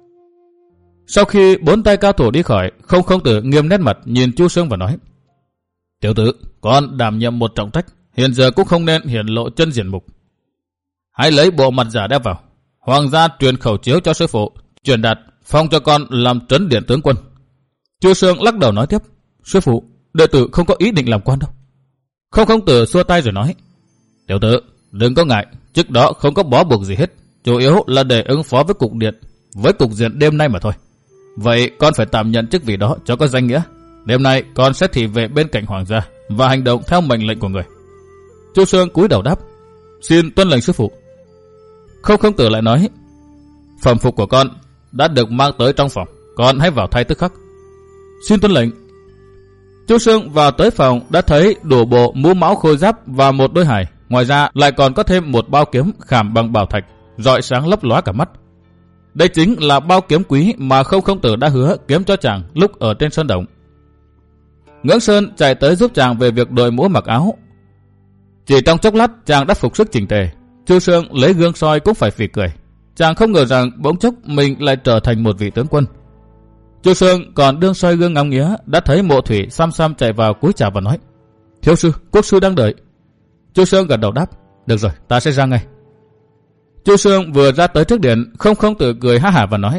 Sau khi bốn tay cao thủ đi khỏi, không không tử nghiêm nét mặt nhìn Chu Sương và nói. Tiểu tử, con đảm nhiệm một trọng trách, hiện giờ cũng không nên hiển lộ chân diện mục. Hãy lấy bộ mặt giả đeo vào. Hoàng gia truyền khẩu chiếu cho sư phụ, truyền đạt phong cho con làm trấn điện tướng quân. Chu Sương lắc đầu nói tiếp. Sư phụ, đệ tử không có ý định làm quan đâu. Không không tử xua tay rồi nói. Tiểu tử, đừng có ngại, trước đó không có bó buộc gì hết, chủ yếu là để ứng phó với cục điện, với cục diện đêm nay mà thôi. Vậy con phải tạm nhận chức vị đó cho có danh nghĩa. Đêm nay con sẽ thị vệ bên cạnh hoàng gia và hành động theo mệnh lệnh của người. Chu Sương cúi đầu đáp. Xin tuân lệnh sư phụ. Không không tử lại nói. Phẩm phục của con đã được mang tới trong phòng, con hãy vào thay tức khắc. Xin tuân lệnh. Chu Sương vào tới phòng đã thấy đủ bộ mũ mão khôi giáp và một đôi hài. Ngoài ra lại còn có thêm một bao kiếm khảm bằng bảo thạch, rọi sáng lấp lóa cả mắt. Đây chính là bao kiếm quý mà không không tử đã hứa kiếm cho chàng lúc ở trên sơn động. Ngưỡng Sơn chạy tới giúp chàng về việc đội mũ mặc áo. Chỉ trong chốc lát chàng đã phục sức chỉnh tề. Chu Sương lấy gương soi cũng phải phì cười. Chàng không ngờ rằng bỗng chốc mình lại trở thành một vị tướng quân. Chu Sương còn đương soi gương ngắm nghía đã thấy Mộ Thủy xăm xăm chạy vào cúi chào và nói. Thiếu sư, quốc sư đang đợi. Chu Sương gật đầu đáp. Được rồi, ta sẽ ra ngay. Chu Sương vừa ra tới trước điện, không không tử cười ha hả và nói.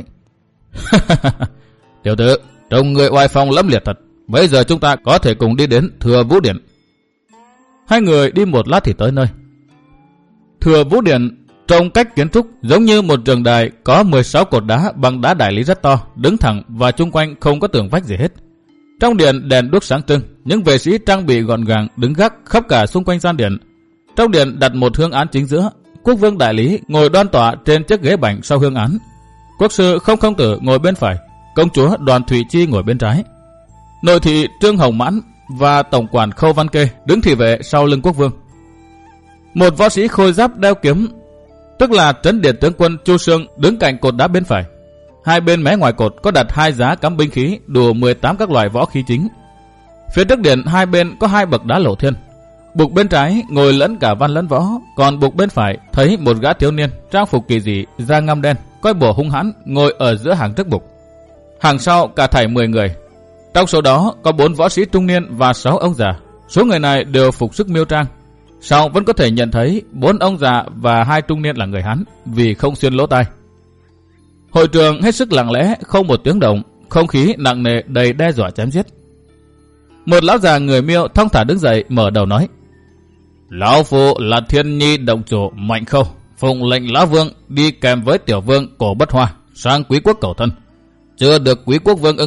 Tiểu tử, trông người oai phong lẫm liệt thật. Bây giờ chúng ta có thể cùng đi đến Thừa Vũ Điện. Hai người đi một lát thì tới nơi. Thừa Vũ Điện trông cách kiến trúc giống như một trường đài có mười sáu cột đá bằng đá đại lý rất to, đứng thẳng và chung quanh không có tường vách gì hết. Trong điện đèn đuốc sáng trưng, những vệ sĩ trang bị gọn gàng đứng gác khắp cả xung quanh gian điện. Trong điện đặt một hương án chính giữa, quốc vương đại lý ngồi đoan tọa trên chiếc ghế bành sau hương án. Quốc sư không không tử ngồi bên phải, công chúa Đoàn Thủy Chi ngồi bên trái. Nội thị Trương Hồng Mãn và tổng quản Khâu Văn Kê đứng thị vệ sau lưng quốc vương. Một võ sĩ khôi giáp đeo kiếm, tức là trấn điện tướng quân Chu Sương, đứng cạnh cột đá bên phải. Hai bên mé ngoài cột có đặt hai giá cắm binh khí đủ mười tám các loại võ khí chính. Phía trước điện hai bên có hai bậc đá lộ thiên. Bục bên trái ngồi lẫn cả văn lẫn võ, còn bục bên phải thấy một gã thiếu niên trang phục kỳ dị, da ngăm đen, coi bổ hung hãn ngồi ở giữa hàng trước bục. Hàng sau cả thảy mười người. Trong số đó có bốn võ sĩ trung niên và sáu ông già. Số người này đều phục sức miêu trang. Sau vẫn có thể nhận thấy bốn ông già và hai trung niên là người Hán vì không xuyên lỗ tai. Hội trường hết sức lặng lẽ, không một tiếng động, không khí nặng nề đầy đe dọa chém giết. Một lão già người Miêu thong thả đứng dậy mở đầu nói: Lão phụ là Thiên Nhi động chủ Mạnh Khâu, phụng lệnh lão vương đi kèm với tiểu vương Cổ Bất Hoa sang quý quốc cầu thân. Chưa được quý quốc vương ưng thuận,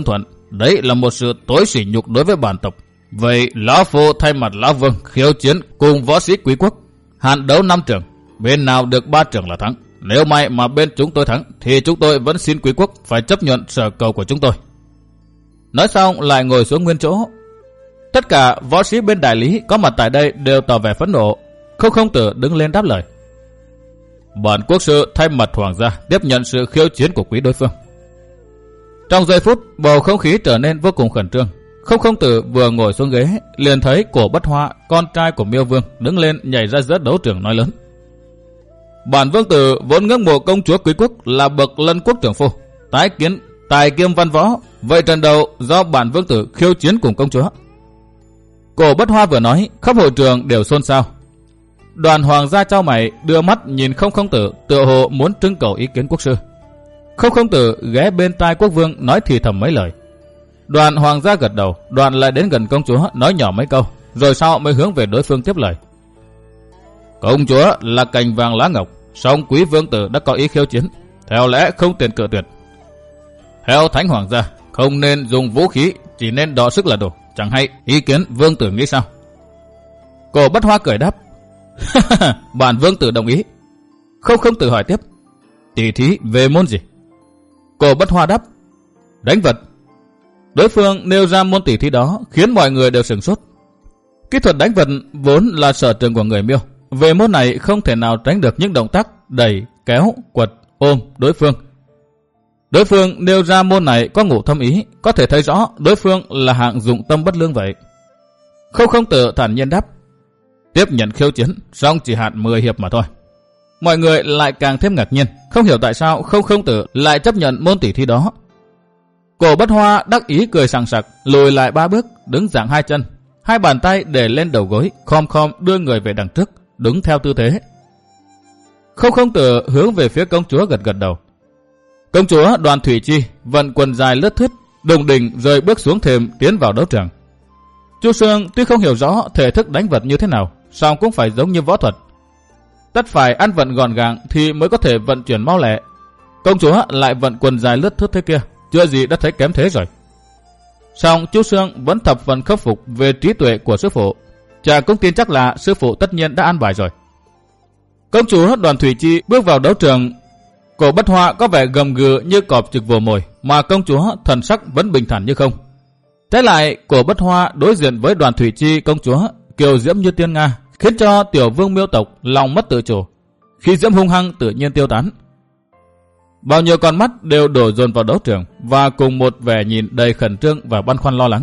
Đấy là một sự tối sỉ nhục đối với bản tộc. Vậy lão phu thay mặt lão vương khiêu chiến cùng võ sĩ quý quốc. Hạn đấu năm trường, bên nào được ba trường là thắng. Nếu may mà bên chúng tôi thắng thì chúng tôi vẫn xin quý quốc phải chấp nhận sở cầu của chúng tôi. Nói xong lại ngồi xuống nguyên chỗ. Tất cả võ sĩ bên đại lý có mặt tại đây đều tỏ vẻ phẫn nộ. Không Không Tử đứng lên đáp lời. Bản quốc sư thay mặt hoàng gia tiếp nhận sự khiêu chiến của quý đối phương. Trong giây phút bầu không khí trở nên vô cùng khẩn trương. Không Không Tử vừa ngồi xuống ghế liền thấy Cổ Bất Hoa, con trai của Miêu Vương, đứng lên nhảy ra giữa đấu trường nói lớn. Bản vương tử vốn ngưỡng mộ công chúa quý quốc là bậc lân quốc trưởng phu, tái kiến tài kiêm văn võ. Vậy trận đầu do bản vương tử khiêu chiến cùng công chúa. Cổ Bất Hoa vừa nói, khắp hội trường đều xôn xao. Đoàn hoàng gia chau mày đưa mắt nhìn Không Không Tử, tựa hồ muốn trưng cầu ý kiến quốc sư. Không Không Tử ghé bên tai quốc vương nói thì thầm mấy lời. Đoàn hoàng gia gật đầu, đoàn lại đến gần công chúa nói nhỏ mấy câu, rồi sau mới hướng về đối phương tiếp lời. Công chúa là cành vàng lá ngọc, song quý vương tử đã có ý khiêu chiến, theo lẽ không tiền cự tuyệt. Theo thánh hoàng gia, không nên dùng vũ khí, chỉ nên đọ sức là đủ. Chẳng hay ý kiến vương tử nghĩ sao? Cổ Bất Hoa cười đáp. Bản vương tử đồng ý. Không Không Tử hỏi tiếp. Tỷ thí về môn gì? Cổ Bất Hoa đáp. Đánh vật. Đối phương nêu ra môn tỷ thí đó khiến mọi người đều sửng sốt. Kỹ thuật đánh vật vốn là sở trường của người Miêu. Về môn này không thể nào tránh được những động tác đẩy, kéo, quật, ôm đối phương. Đối phương nêu ra môn này có ngụ thâm ý, có thể thấy rõ đối phương là hạng dụng tâm bất lương vậy. Không Không Tử thản nhiên đáp. Tiếp nhận khiêu chiến, song chỉ hạn mười hiệp mà thôi. Mọi người lại càng thêm ngạc nhiên, không hiểu tại sao Không Không Tử lại chấp nhận môn tỷ thi đó. Cổ Bất Hoa đắc ý cười sằng sặc, lùi lại ba bước, đứng dạng hai chân, hai bàn tay để lên đầu gối, khom khom đưa người về đằng trước, đứng theo tư thế. Không Không Tử hướng về phía công chúa gật gật đầu. Công chúa Đoàn Thủy Chi vận quần dài lướt thướt, đùng đỉnh rơi bước xuống thềm tiến vào đấu trường. Chu Sương tuy không hiểu rõ thể thức đánh vật như thế nào, song cũng phải giống như võ thuật. Tất phải ăn vận gọn gàng thì mới có thể vận chuyển mau lẹ. Công chúa lại vận quần dài lướt thướt thế kia, chưa gì đã thấy kém thế rồi. Song Chu Sương vẫn thập phần khâm phục về trí tuệ của sư phụ. Chàng cũng tin chắc là sư phụ tất nhiên đã an bài rồi. Công chúa Đoàn Thủy Chi bước vào đấu trường. Cổ Bất Hoa có vẻ gầm gừ như cọp trực vồ mồi, mà công chúa thần sắc vẫn bình thản như không. Trái lại, Cổ Bất Hoa đối diện với Đoàn Thủy Chi công chúa kiều diễm như tiên nga, khiến cho tiểu vương Miêu tộc lòng mất tự chủ. Khi diễm hung hăng tự nhiên tiêu tán. Bao nhiêu con mắt đều đổ dồn vào đấu trường và cùng một vẻ nhìn đầy khẩn trương và băn khoăn lo lắng.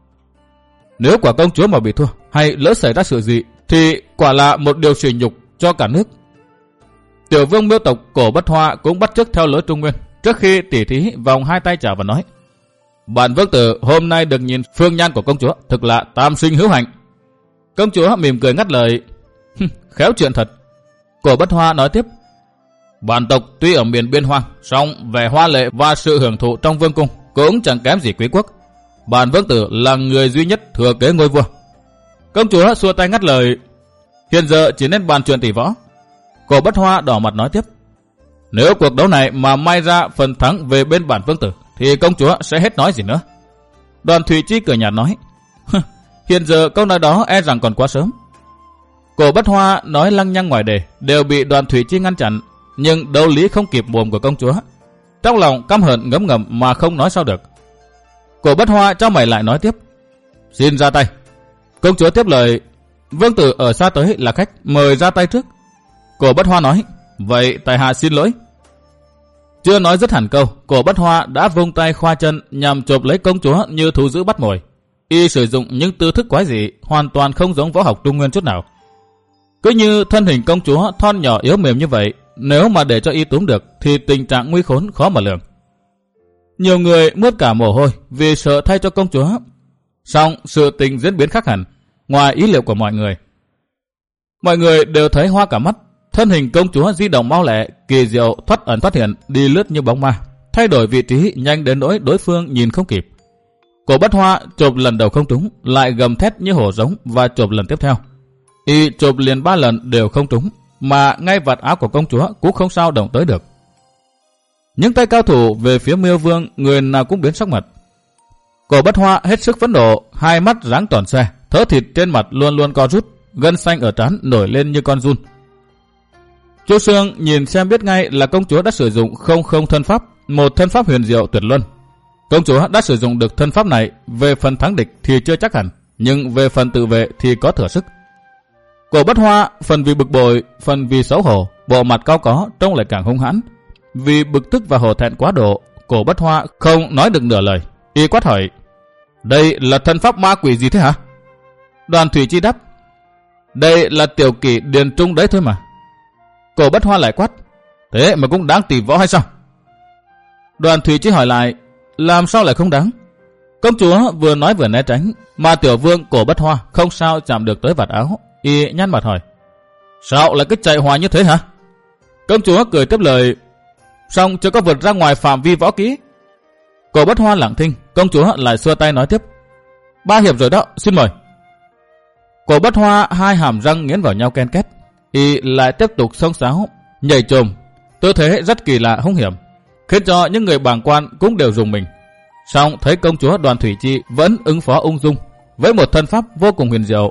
Nếu quả công chúa mà bị thua hay lỡ xảy ra sự gì thì quả là một điều sỉ nhục cho cả nước. Tiểu vương Miêu tộc Cổ Bất Hoa cũng bắt chước theo lối Trung Nguyên, trước khi tỉ thí vòng hai tay chào và nói: Bản vương tử hôm nay được nhìn phương nhan của công chúa, thực là tam sinh hữu hạnh. Công chúa mỉm cười ngắt lời: Khéo chuyện thật. Cổ Bất Hoa nói tiếp: Bản tộc tuy ở miền biên hoang, song về hoa lệ và sự hưởng thụ trong vương cung cũng chẳng kém gì quý quốc. Bản vương tử là người duy nhất thừa kế ngôi vua. Công chúa xua tay ngắt lời: Hiện giờ chỉ nên bàn chuyện tỷ võ. Cổ Bất Hoa đỏ mặt nói tiếp: Nếu cuộc đấu này mà may ra phần thắng về bên bản vương tử thì công chúa sẽ hết nói gì nữa. Đoàn Thủy Chi cười nhạt nói: Hiện giờ câu nói đó e rằng còn quá sớm. Cổ Bất Hoa nói lăng nhăng ngoài đề đều bị Đoàn Thủy Chi ngăn chặn, nhưng đấu lý không kịp buồm của công chúa. Trong lòng căm hận ngấm ngầm mà không nói sao được. Cổ Bất Hoa trao mày lại nói tiếp: Xin ra tay. Công chúa tiếp lời: Vương tử ở xa tới là khách, mời ra tay trước. Cổ Bất Hoa nói: Vậy tại hạ xin lỗi. Chưa nói dứt hẳn câu, Cổ Bất Hoa đã vung tay khoa chân nhằm chộp lấy công chúa như thú dữ bắt mồi. Y sử dụng những tư thức quái dị hoàn toàn không giống võ học Trung Nguyên chút nào. Cứ như thân hình công chúa thon nhỏ yếu mềm như vậy, nếu mà để cho y túm được thì tình trạng nguy khốn khó mà lường. Nhiều người mướt cả mồ hôi vì sợ thay cho công chúa. Song sự tình diễn biến khác hẳn, ngoài ý liệu của mọi người. Mọi người đều thấy hoa cả mắt. Thân hình công chúa di động mau lẹ, kỳ diệu thoát ẩn thoát hiện, đi lướt như bóng ma, thay đổi vị trí nhanh đến nỗi đối phương nhìn không kịp. Cổ Bất Hoa chộp lần đầu không trúng, lại gầm thét như hổ giống và chộp lần tiếp theo. Y chộp liền ba lần đều không trúng, mà ngay vạt áo của công chúa cũng không sao động tới được. Những tay cao thủ về phía Miêu Vương người nào cũng biến sắc mặt. Cổ Bất Hoa hết sức phẫn nộ, hai mắt ráng tròn xe, thớ thịt trên mặt luôn luôn co rút, gân xanh ở trán nổi lên như con giun. Chu Xương nhìn xem biết ngay là công chúa đã sử dụng không không thân pháp, một thân pháp huyền diệu tuyệt luân. Công chúa đã sử dụng được thân pháp này, về phần thắng địch thì chưa chắc hẳn, nhưng về phần tự vệ thì có thừa sức. Cổ Bất Hoa phần vì bực bội, phần vì xấu hổ, bộ mặt cao có trông lại càng hung hãn. Vì bực tức và hổ thẹn quá độ, Cổ Bất Hoa không nói được nửa lời, y quát hỏi: "Đây là thân pháp ma quỷ gì thế hả?" Đoàn Thủy Chi đáp: "Đây là tiểu kỷ điền trung đấy thôi mà." Cổ Bất Hoa lại quát: "Thế mà cũng đáng tỷ võ hay sao?" Đoàn Thủy Chi hỏi lại: "Làm sao lại không đáng?" Công chúa vừa nói vừa né tránh, mà tiểu vương Cổ Bất Hoa không sao chạm được tới vạt áo, y nhăn mặt hỏi: "Sao lại cứ chạy hoài như thế hả?" Công chúa cười tiếp lời: "Xong chưa có vượt ra ngoài phạm vi võ kỹ." Cổ Bất Hoa lặng thinh, công chúa lại xua tay nói tiếp: "Ba hiệp rồi đó, xin mời." Cổ Bất Hoa hai hàm răng nghiến vào nhau ken két, y lại tiếp tục xông xáo, nhảy chồm, tư thế rất kỳ lạ hung hiểm, khiến cho những người bàng quan cũng đều rùng mình. Song thấy công chúa Đoàn Thủy Chi vẫn ứng phó ung dung với một thân pháp vô cùng huyền diệu.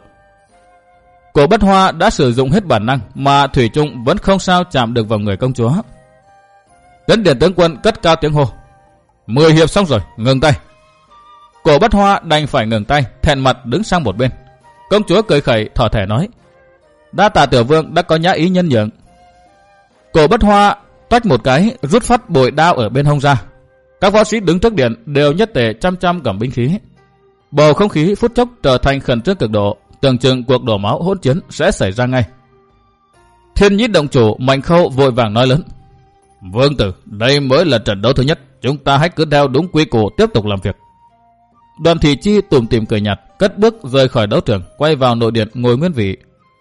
Cổ Bất Hoa đã sử dụng hết bản năng mà thủy chung vẫn không sao chạm được vào người công chúa. Tấn Điền tướng quân cất cao tiếng hô: "Mười hiệp xong rồi, ngừng tay." Cổ Bất Hoa đành phải ngừng tay, thẹn mặt đứng sang một bên. Công chúa cười khẩy thỏ thẻ nói: "Đa tạ tiểu vương đã có nhã ý nhân nhượng." Cổ Bất Hoa toách một cái, rút phát bội đao ở bên hông ra. Các võ sĩ đứng trước điện đều nhất tề chăm chăm cầm binh khí. Bầu không khí phút chốc trở thành khẩn trương cực độ, tưởng chừng cuộc đổ máu hỗn chiến sẽ xảy ra ngay. Thiên Nhĩ động chủ Mạnh Khâu vội vàng nói lớn: "Vương tử, đây mới là trận đấu thứ nhất, chúng ta hãy cứ theo đúng quy củ tiếp tục làm việc." Đoàn Thị Chi tủm tỉm cười nhạt, cất bước rời khỏi đấu trường, quay vào nội điện ngồi nguyên vị.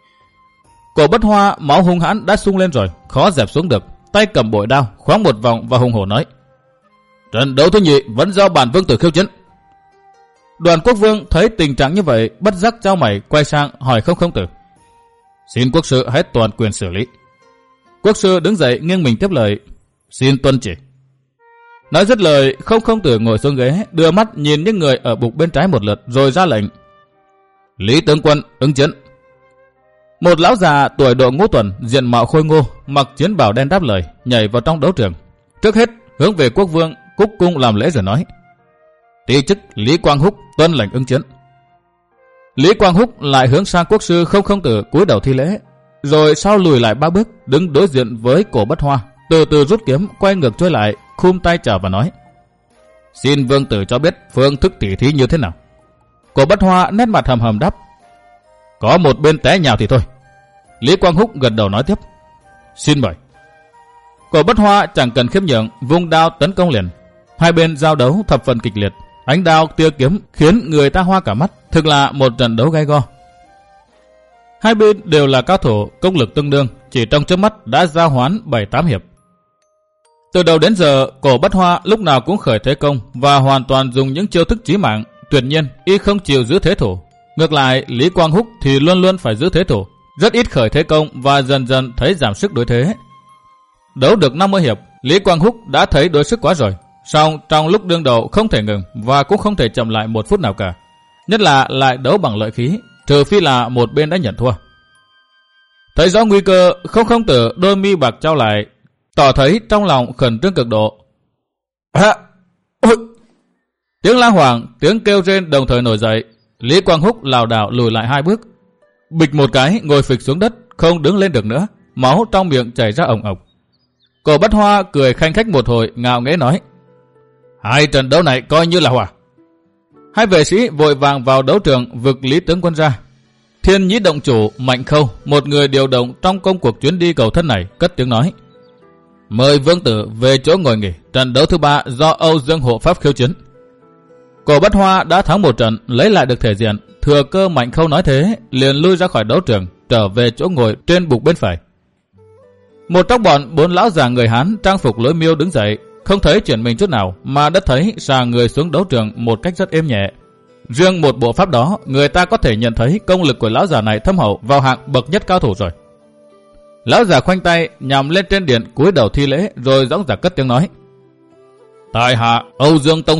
Cổ Bất Hoa máu hung hãn đã sung lên rồi, khó dẹp xuống được, tay cầm bội đao khoáng một vòng và hùng hổ nói: "Trận đấu thứ nhì vẫn do bản vương tử khiêu chiến." Đoàn Quốc Vương thấy tình trạng như vậy, bất giác chau mày quay sang hỏi không không tử: "Xin quốc sư hãy toàn quyền xử lý." Quốc sư đứng dậy nghiêng mình tiếp lời: "Xin tuân chỉ." Nói dứt lời, không không tử ngồi xuống ghế, đưa mắt nhìn những người ở bục bên trái một lượt rồi ra lệnh: "Lý tướng quân ứng chiến." Một lão già tuổi độ ngũ tuần, diện mạo khôi ngô, mặc chiến bào đen đáp lời, nhảy vào trong đấu trường. Trước hết hướng về Quốc Vương cúc cung làm lễ rồi nói: "Ti chức Lý Quang Húc tuân lệnh ứng chiến." Lý Quang Húc lại hướng sang quốc sư không không tử cúi đầu thi lễ, rồi sau lùi lại ba bước, đứng đối diện với Cổ Bất Hoa, từ từ rút kiếm quay ngược trôi lại, khum tay chào và nói: "Xin vương tử cho biết phương thức tỉ thí như thế nào." Cổ Bất Hoa nét mặt hầm hầm đáp: "Có một bên té nhào thì thôi." Lý Quang Húc gật đầu nói tiếp: "Xin mời." Cổ Bất Hoa chẳng cần khiêm nhượng, vung đao tấn công liền. Hai bên giao đấu thập phần kịch liệt, ánh đao tia kiếm khiến người ta hoa cả mắt, thực là một trận đấu gay go. Hai bên đều là cao thủ, công lực tương đương, chỉ trong chớp mắt đã giao hoán bảy tám hiệp. Từ đầu đến giờ, Cổ Bất Hoa lúc nào cũng khởi thế công và hoàn toàn dùng những chiêu thức chí mạng, tuyệt nhiên y không chịu giữ thế thủ. Ngược lại, Lý Quang Húc thì luôn luôn phải giữ thế thủ, rất ít khởi thế công và dần dần thấy giảm sức đối thế. Đấu được năm mươi hiệp, Lý Quang Húc đã thấy đối sức quá rồi, song trong lúc đương đầu không thể ngừng và cũng không thể chậm lại một phút nào cả. Nhất là lại đấu bằng lợi khí, trừ phi là một bên đã nhận thua. Thấy rõ nguy cơ, không không tử đôi mi bạc trao lại, tỏ thấy trong lòng khẩn trương cực độ. À, ôi! Tiếng la hoảng, tiếng kêu rên đồng thời nổi dậy. Lý Quang Húc lảo đảo lùi lại hai bước, bịch một cái ngồi phịch xuống đất, không đứng lên được nữa, máu trong miệng chảy ra ồng ộc. Cổ Bất Hoa cười khanh khách một hồi, ngạo nghễ nói: "Hai trận đấu này coi như là hòa." Hai vệ sĩ vội vàng vào đấu trường vực Lý tướng quân ra. Thiên Nhĩ động chủ Mạnh Khâu, một người điều động trong công cuộc chuyến đi cầu thân này, cất tiếng nói: "Mời vương tử về chỗ ngồi nghỉ, trận đấu thứ ba do Âu Dương hộ pháp khiêu chiến." Cổ Bất Hoa đã thắng một trận, lấy lại được thể diện, thừa cơ Mạnh Khâu nói thế, liền lui ra khỏi đấu trường, trở về chỗ ngồi trên bục bên phải. Một trong bọn bốn lão già người Hán trang phục lối miêu đứng dậy, không thấy chuyển mình chút nào mà đã thấy xà người xuống đấu trường một cách rất êm nhẹ. Riêng một bộ pháp đó, người ta có thể nhận thấy công lực của lão già này thâm hậu, vào hạng bậc nhất cao thủ rồi. Lão già khoanh tay nhằm lên trên điện cúi đầu thi lễ, rồi dõng dạc cất tiếng nói: "Tại hạ Âu Dương Tông Thiện,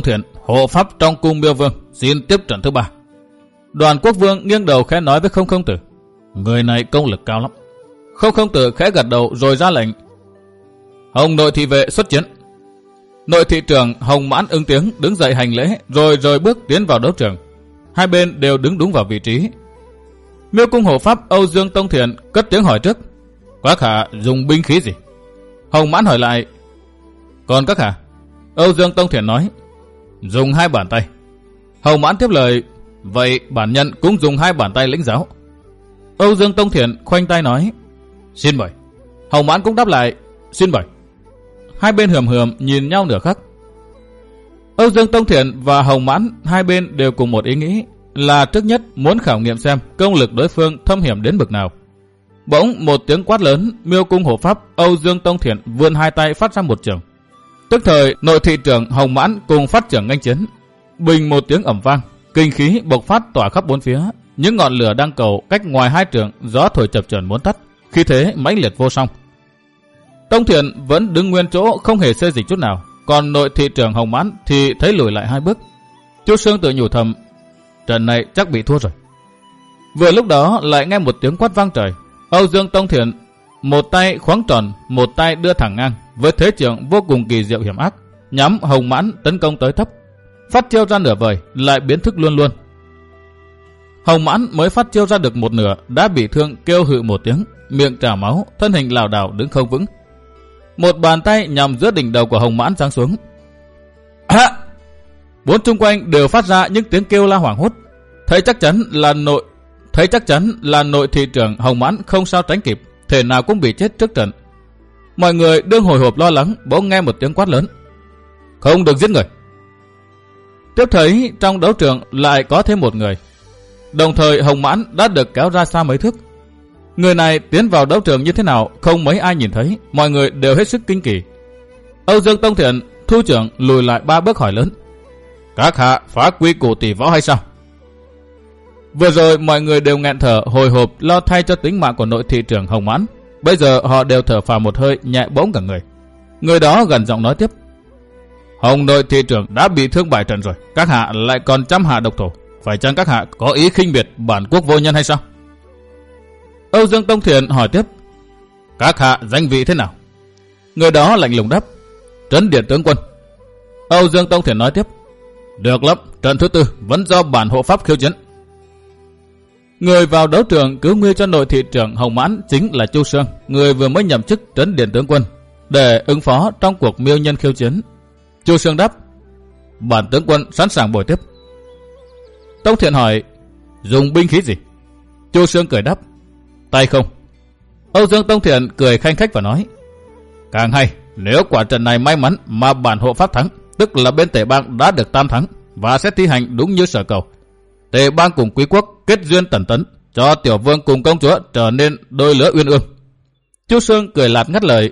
hộ pháp trong cung Miêu Vương xin tiếp trận thứ ba. Đoàn Quốc Vương nghiêng đầu khẽ nói với Không Không Tử. Người này công lực cao lắm. Không Không Tử khẽ gật đầu rồi ra lệnh. Hồng nội thị vệ xuất chiến. Nội thị trưởng Hồng Mãn ứng tiếng đứng dậy hành lễ rồi rời bước tiến vào đấu trường. Hai bên đều đứng đúng vào vị trí. Miêu cung hộ pháp Âu Dương Tông Thiện cất tiếng hỏi trước. Các hạ dùng binh khí gì? Hồng Mãn hỏi lại. Còn các hạ? Âu Dương Tông Thiện nói. Dùng hai bàn tay. Hồng Mãn tiếp lời. Vậy bản nhân cũng dùng hai bàn tay lĩnh giáo. Âu Dương Tông Thiện khoanh tay nói. Xin mời. Hồng Mãn cũng đáp lại. Xin mời. Hai bên hườm hườm nhìn nhau nửa khắc. Âu Dương Tông Thiện và Hồng Mãn hai bên đều cùng một ý nghĩ là trước nhất muốn khảo nghiệm xem công lực đối phương thâm hiểm đến bậc nào. Bỗng một tiếng quát lớn, Miêu cung hộ pháp Âu Dương Tông Thiện vươn hai tay phát ra một chưởng. Tức thời nội thị trưởng Hồng Mãn cùng phát chưởng nghênh chiến. Bình một tiếng ầm vang, kinh khí bộc phát tỏa khắp bốn phía. Những ngọn lửa đang cầu cách ngoài hai trượng, gió thổi chập chờn muốn tắt, khí thế mãnh liệt vô song. Tông Thiện vẫn đứng nguyên chỗ không hề xê dịch chút nào, còn nội thị trưởng Hồng Mãn thì thấy lùi lại hai bước. Chu Sương tự nhủ thầm, trận này chắc bị thua rồi. Vừa lúc đó lại nghe một tiếng quát vang trời. Âu Dương Tông Thiện một tay khoáng tròn, một tay đưa thẳng ngang với thế trưởng vô cùng kỳ diệu hiểm ác, nhắm Hồng Mãn tấn công tới thấp. Phát chiêu ra nửa vời lại biến thức luôn luôn. Hồng Mãn mới phát chiêu ra được một nửa đã bị thương kêu hự một tiếng, miệng trào máu, thân hình lảo đảo đứng không vững. Một bàn tay nhằm giữa đỉnh đầu của Hồng Mãn giáng xuống. À! Bốn chung quanh đều phát ra những tiếng kêu la hoảng hốt. Thấy chắc chắn là nội thấy chắc chắn là nội thị trưởng Hồng Mãn không sao tránh kịp, thể nào cũng bị chết trước trận. Mọi người đương hồi hộp lo lắng, bỗng nghe một tiếng quát lớn. Không được giết người. Tiếp thấy trong đấu trường lại có thêm một người. Đồng thời Hồng Mãn đã được kéo ra xa mấy thước. Người này tiến vào đấu trường như thế nào không mấy ai nhìn thấy, mọi người đều hết sức kinh kỳ. Âu Dương Tông Thiện thu trưởng lùi lại ba bước hỏi lớn. Các hạ phá quy củ tỷ võ hay sao? Vừa rồi mọi người đều nghẹn thở hồi hộp lo thay cho tính mạng của nội thị trưởng Hồng Mãn. Bây giờ họ đều thở phào một hơi nhẹ bỗng cả người. Người đó gần giọng nói tiếp. Hồng nội thị trưởng đã bị thương bại trận rồi, các hạ lại còn chăm hạ độc thổ. Phải chăng các hạ có ý khinh biệt bản quốc vô nhân hay sao? Âu Dương Tông Thiện hỏi tiếp. Các hạ danh vị thế nào? Người đó lạnh lùng đáp. Trấn Điện tướng quân. Âu Dương Tông Thiện nói tiếp. Được lắm, trận thứ tư vẫn do bản hộ pháp khiêu chiến. Người vào đấu trường cứu nguy cho nội thị trưởng Hồng Mãn chính là Chu Sương, người vừa mới nhậm chức Trấn Điện tướng quân để ứng phó trong cuộc miêu nhân khiêu chiến. Chu Sương đáp. Bản tướng quân sẵn sàng bồi tiếp. Tông Thiện hỏi. Dùng binh khí gì? Chu Sương cười đáp. Tay không. Âu Dương Tông Thiện cười khanh khách và nói. Càng hay, nếu quả trận này may mắn mà bản hộ pháp thắng, tức là bên Tề Bang đã được tam thắng và sẽ thi hành đúng như sở cầu. Tề Bang cùng Quý quốc kết duyên tần tấn, cho tiểu vương cùng công chúa trở nên đôi lứa uyên ương. Chu Sương cười lạt ngắt lời.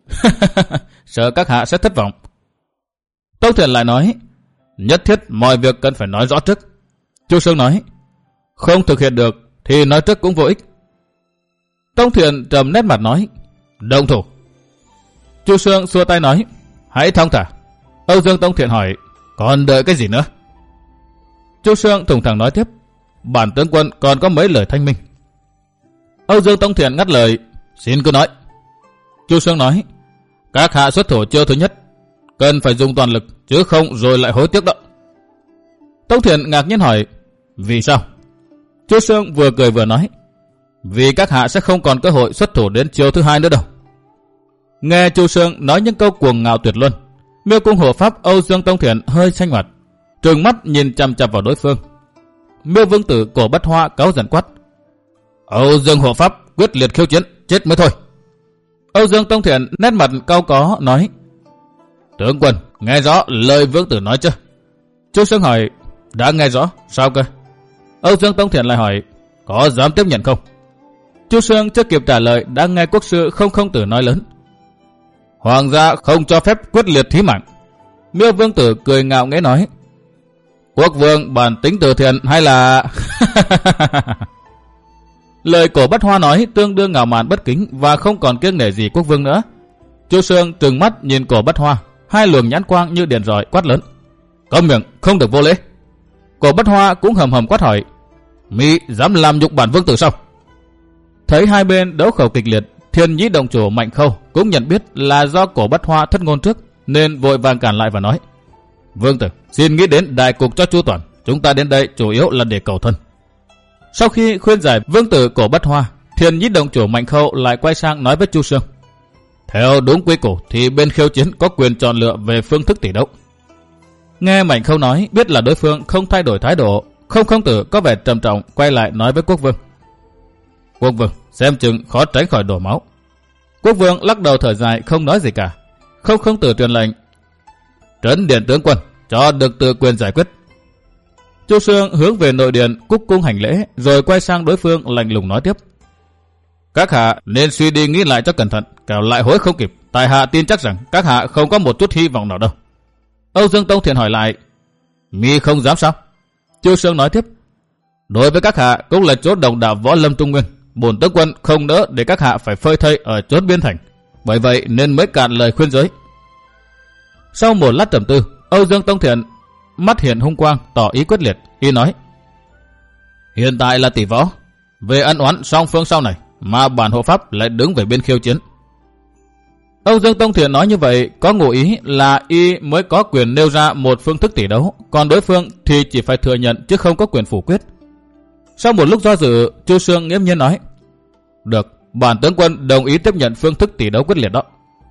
Sợ các hạ sẽ thất vọng. Tông Thiện lại nói. Nhất thiết mọi việc cần phải nói rõ trước. Chu Sương nói. Không thực hiện được thì nói trước cũng vô ích. Tông Thiện trầm nét mặt nói. Động thủ. Chu Sương xua tay nói. Hãy thong thả. Âu Dương Tông Thiện hỏi. Còn đợi cái gì nữa? Chu Sương thủng thẳng nói tiếp. Bản tướng quân còn có mấy lời thanh minh. Âu Dương Tông Thiện ngắt lời. Xin cứ nói. Chu Sương nói. Các hạ xuất thủ chiêu thứ nhất, cần phải dùng toàn lực, chứ không rồi lại hối tiếc đó. Tông Thiện ngạc nhiên hỏi. Vì sao? Chu Sương vừa cười vừa nói. Vì các hạ sẽ không còn cơ hội xuất thủ đến chiêu thứ hai nữa đâu. Nghe Chu Sương nói những câu cuồng ngạo tuyệt luân, Miêu cung hộ pháp Âu Dương Tông Thiện hơi xanh mặt, trừng mắt nhìn chằm chằm vào đối phương. Miêu vương tử Cổ Bất Hoa cáu giận quát. Âu Dương hộ pháp quyết liệt khiêu chiến, chết mới thôi. Âu Dương Tông Thiện nét mặt cau có nói. Tướng quân, nghe rõ lời vương tử nói chưa? Chu Sương hỏi. Đã nghe rõ, sao cơ? Âu Dương Tông Thiện lại hỏi. Có dám tiếp nhận không? Chu Sương chưa kịp trả lời đã nghe quốc sư Không Không Tử nói lớn. Hoàng gia không cho phép quyết liệt thí mạng. Miêu vương tử cười ngạo nghễ nói. Quốc vương bản tính từ thiện hay là... Lời Cổ Bất Hoa nói tương đương ngạo mạn bất kính và không còn kiêng nể gì quốc vương nữa. Chu Sương trừng mắt nhìn Cổ Bất Hoa, hai luồng nhãn quang như điện rọi quát lớn. Câm miệng, không được vô lễ. Cổ Bất Hoa cũng hầm hầm quát hỏi. Mi dám làm nhục bản vương tử sao? Thấy hai bên đấu khẩu kịch liệt, Thiên Nhĩ động chủ Mạnh Khâu cũng nhận biết là do Cổ Bất Hoa thất ngôn trước, nên vội vàng cản lại và nói. Vương tử, xin nghĩ đến đại cục cho chu toàn. Chúng ta đến đây chủ yếu là để cầu thân. Sau khi khuyên giải vương tử Cổ Bất Hoa, Thiên Nhĩ động chủ Mạnh Khâu lại quay sang nói với Chu Sương. Theo đúng quy củ thì bên khiêu chiến có quyền chọn lựa về phương thức tỷ đấu. Nghe Mạnh Khâu nói, biết là đối phương không thay đổi thái độ, Không Không Tử có vẻ trầm trọng, quay lại nói với Quốc Vương. Quốc Vương, xem chừng khó tránh khỏi đổ máu. Quốc Vương lắc đầu thở dài, không nói gì cả. Không Không Tử truyền lệnh. Trấn điện tướng quân, cho được tự quyền giải quyết. Chu Sương hướng về nội điện cúc cung hành lễ, rồi quay sang đối phương lạnh lùng nói tiếp. Các hạ nên suy đi nghĩ lại cho cẩn thận, kẻo lại hối không kịp. Tại hạ tin chắc rằng các hạ không có một chút hy vọng nào đâu. Âu Dương Tông Thiện hỏi lại. Mi không dám sao? Chu Sương nói tiếp. Đối với các hạ cũng là chỗ đồng đạo võ lâm Trung Nguyên. Bổn tướng quân không nỡ để các hạ phải phơi thây ở chốn biên thành. Bởi vậy nên mới cạn lời khuyên giới. Sau một lát trầm tư, Âu Dương Tông Thiện mắt hiện hung quang, tỏ ý quyết liệt. Y nói. Hiện tại là tỷ võ. Về ân oán song phương sau này, mà bản hộ pháp lại đứng về bên khiêu chiến. Âu Dương Tông Thiện nói như vậy có ngụ ý là y mới có quyền nêu ra một phương thức tỷ đấu, còn đối phương thì chỉ phải thừa nhận chứ không có quyền phủ quyết. Sau một lúc do dự, Chu Sương nghiêm nhiên nói. Được, bản tướng quân đồng ý tiếp nhận phương thức tỷ đấu quyết liệt đó.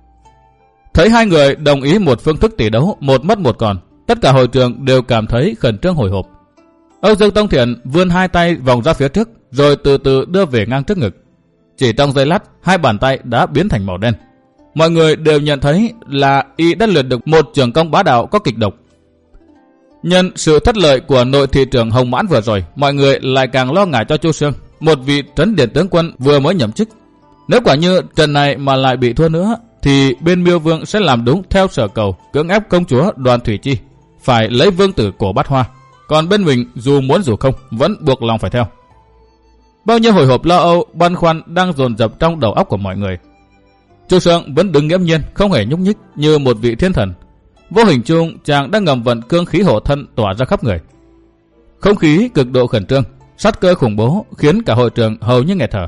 Thấy hai người đồng ý một phương thức tỷ đấu, một mất một còn, tất cả hội trường đều cảm thấy khẩn trương hồi hộp. Âu Dương Tông Thiện vươn hai tay vòng ra phía trước, rồi từ từ đưa về ngang trước ngực. Chỉ trong giây lát, hai bàn tay đã biến thành màu đen. Mọi người đều nhận thấy là y đã luyện được một trường công bá đạo có kịch độc. Nhân sự thất lợi của nội thị trưởng Hồng Mãn vừa rồi, mọi người lại càng lo ngại cho Chu Sương, một vị trấn điện tướng quân vừa mới nhậm chức. Nếu quả như trận này mà lại bị thua nữa, thì bên Miêu Vương sẽ làm đúng theo sở cầu, cưỡng ép công chúa Đoàn Thủy Chi phải lấy vương tử Cổ Bát Hoa. Còn bên mình dù muốn dù không, vẫn buộc lòng phải theo. Bao nhiêu hồi hộp lo âu, băn khoăn đang dồn dập trong đầu óc của mọi người. Chu Sương vẫn đứng nghiêm nhiên, không hề nhúc nhích như một vị thiên thần. Vô hình chung chàng đang ngầm vận cương khí hộ thân tỏa ra khắp người. Không khí cực độ khẩn trương, sát cơ khủng bố khiến cả hội trường hầu như nghẹt thở.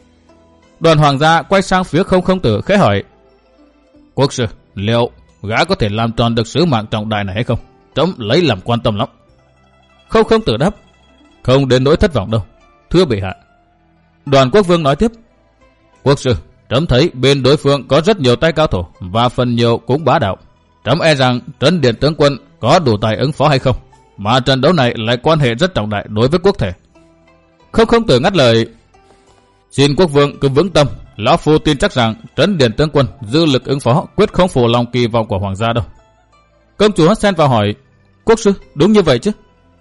Đoàn hoàng gia quay sang phía Không Không Tử khẽ hỏi. Quốc sư, liệu gã có thể làm tròn được sứ mạng trọng đại này hay không? Trẫm lấy làm quan tâm lắm. Không Không Tử đáp. Không đến nỗi thất vọng đâu, thưa bệ hạ. Đoàn Quốc Vương nói tiếp. Quốc sư, trẫm thấy bên đối phương có rất nhiều tay cao thủ và phần nhiều cũng bá đạo. Trẫm e rằng trấn điện tướng quân có đủ tài ứng phó hay không, mà trận đấu này lại quan hệ rất trọng đại đối với quốc thể. Không Không Tử ngắt lời. Xin Quốc Vương cứ vững tâm, lão phu tin chắc rằng trấn điện tướng quân dư lực ứng phó, quyết không phụ lòng kỳ vọng của hoàng gia đâu. Công chúa xen vào hỏi. Quốc sư, đúng như vậy chứ?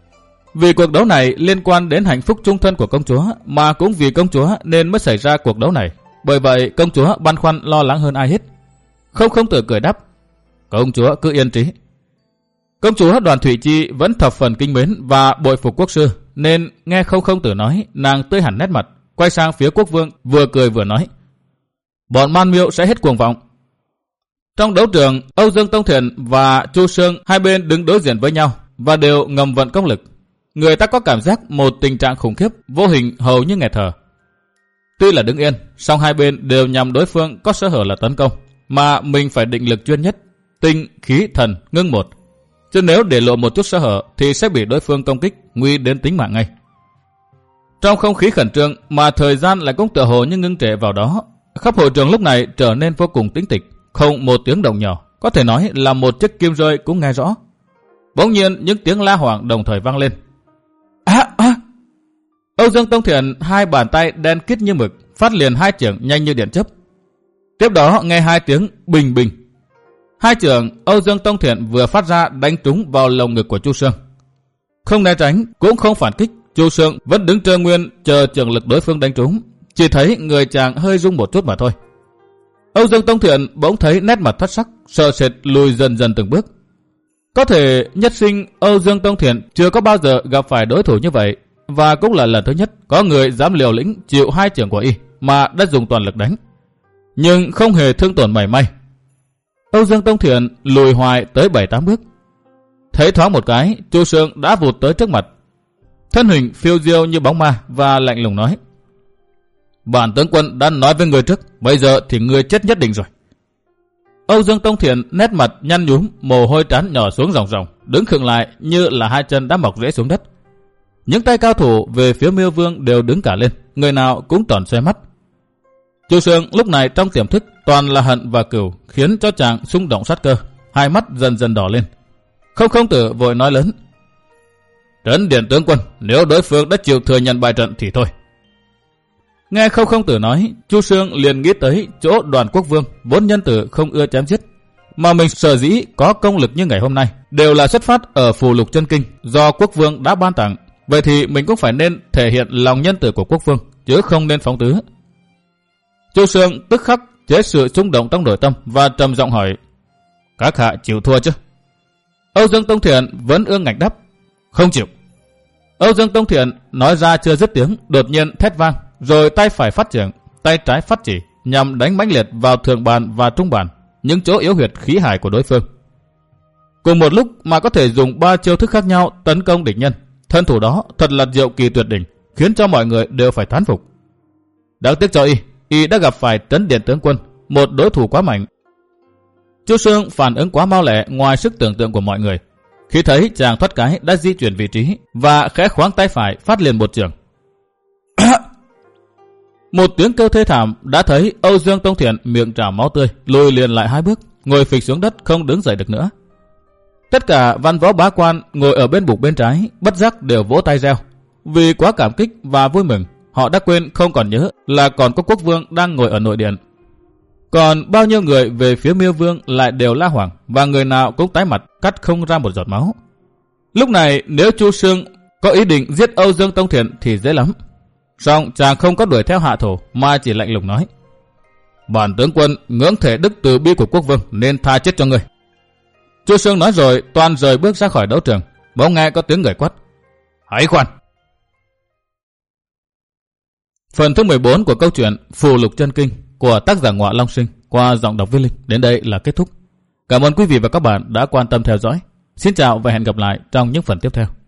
Vì cuộc đấu này liên quan đến hạnh phúc chung thân của công chúa, mà cũng vì công chúa nên mới xảy ra cuộc đấu này. Bởi vậy công chúa băn khoăn lo lắng hơn ai hết. Không Không Tử cười đáp. Công chúa cứ yên trí. Công chúa Đoàn Thủy Chi vẫn thập phần kính mến và bội phục quốc sư, nên nghe Không Không Tử nói, nàng tươi hẳn nét mặt, quay sang phía Quốc Vương vừa cười vừa nói. Bọn Man Miêu sẽ hết cuồng vọng. Trong đấu trường, Âu Dương Tông Thiện và Chu Sương hai bên đứng đối diện với nhau và đều ngầm vận công lực. Người ta có cảm giác một tình trạng khủng khiếp, vô hình hầu như nghẹt thở. Tuy là đứng yên, song hai bên đều nhằm đối phương có sơ hở là tấn công, mà mình phải định lực chuyên nhất, tinh, khí, thần, ngưng một. Chứ nếu để lộ một chút sơ hở thì sẽ bị đối phương công kích, nguy đến tính mạng ngay. Trong không khí khẩn trương mà thời gian lại cũng tựa hồ như ngưng trệ vào đó, khắp hội trường lúc này trở nên vô cùng tĩnh tịch, không một tiếng động nhỏ, có thể nói là một chiếc kim rơi cũng nghe rõ. Bỗng nhiên những tiếng la hoảng đồng thời vang lên. À, à. Âu Dương Tông Thiện hai bàn tay đen kít như mực, phát liền hai chưởng nhanh như điện chớp. Tiếp đó nghe hai tiếng bình bình. Hai chưởng Âu Dương Tông Thiện vừa phát ra đánh trúng vào lồng ngực của Chu Sương. Không né tránh cũng không phản kích, Chu Sương vẫn đứng trơ nguyên chờ chưởng lực đối phương đánh trúng, chỉ thấy người chàng hơi rung một chút mà thôi. Âu Dương Tông Thiện bỗng thấy nét mặt thất sắc, sợ sệt lùi dần dần từng bước. Có thể nhất sinh Âu Dương Tông Thiện chưa có bao giờ gặp phải đối thủ như vậy, và cũng là lần thứ nhất có người dám liều lĩnh chịu hai chưởng của y mà đã dùng toàn lực đánh, nhưng không hề thương tổn mảy may. Âu Dương Tông Thiện lùi hoài tới bảy tám bước. Thấy thoáng một cái, Chu Sương đã vụt tới trước mặt. Thân hình phiêu diêu như bóng ma và lạnh lùng nói: Bản tướng quân đã nói với người trước, bây giờ thì người chết nhất định rồi. Âu Dương Tông Thiện nét mặt nhăn nhúm, mồ hôi trán nhỏ xuống ròng ròng, đứng khựng lại như là hai chân đã mọc rễ xuống đất. Những tay cao thủ về phía Miêu Vương đều đứng cả lên, người nào cũng tròn xoe mắt. Chu Sương lúc này trong tiềm thức toàn là hận và cừu, khiến cho chàng xung động sát cơ, hai mắt dần dần đỏ lên. Không Không Tử vội nói lớn: Trấn Điện tướng quân, nếu đối phương đã chịu thừa nhận bại trận thì thôi. Nghe Không Không Tử nói, Chu Sương liền nghĩ tới chỗ Đoàn Quốc Vương vốn nhân tử không ưa chém giết, mà mình sở dĩ có công lực như ngày hôm nay đều là xuất phát ở phù lục chân kinh do Quốc Vương đã ban tặng. Vậy thì mình cũng phải nên thể hiện lòng nhân tử của Quốc Vương, chứ không nên phóng tứ. Chu Sương tức khắc chế sự xung động trong nội tâm và trầm giọng hỏi: Các hạ chịu thua chứ? Âu Dương Tông Thiện vẫn ương ngạnh đáp: Không chịu. Âu Dương Tông Thiện nói ra chưa dứt tiếng, đột nhiên thét vang, rồi tay phải phát trưởng, tay trái phát chỉ, nhằm đánh mãnh liệt vào thượng bàn và trung bàn, những chỗ yếu huyệt khí hải của đối phương. Cùng một lúc mà có thể dùng ba chiêu thức khác nhau tấn công địch nhân, thân thủ đó thật là diệu kỳ tuyệt đỉnh, khiến cho mọi người đều phải thán phục. Đáng tiếc cho y, y đã gặp phải Trấn Điện tướng quân, một đối thủ quá mạnh. Chu Sương phản ứng quá mau lẹ ngoài sức tưởng tượng của mọi người. Khi thấy chàng thoát cái đã di chuyển vị trí và khẽ khoáng tay phải phát liền một chưởng. Một tiếng kêu thê thảm, đã thấy Âu Dương Tông Thiện miệng trào máu tươi, lùi liền lại hai bước, ngồi phịch xuống đất không đứng dậy được nữa. Tất cả văn võ bá quan ngồi ở bên bục bên trái bất giác đều vỗ tay reo, vì quá cảm kích và vui mừng, họ đã quên không còn nhớ là còn có Quốc Vương đang ngồi ở nội điện. Còn bao nhiêu người về phía Miêu Vương lại đều la hoảng, và người nào cũng tái mặt cắt không ra một giọt máu. Lúc này nếu Chu Sương có ý định giết Âu Dương Tông Thiện thì dễ lắm. Song chàng không có đuổi theo hạ thủ, mà chỉ lạnh lùng nói: Bản tướng quân ngưỡng thể đức từ bi của Quốc Vương nên tha chết cho người. Chu Sương nói rồi toàn rời bước ra khỏi đấu trường. Bỗng nghe có tiếng người quát: Hãy khoan! Phần thứ mười bốn của câu chuyện Phù Lục Chân Kinh của tác giả Ngọa Long Sinh qua giọng đọc Viết Linh đến đây là kết thúc. Cảm ơn quý vị và các bạn đã quan tâm theo dõi. Xin chào và hẹn gặp lại trong những phần tiếp theo.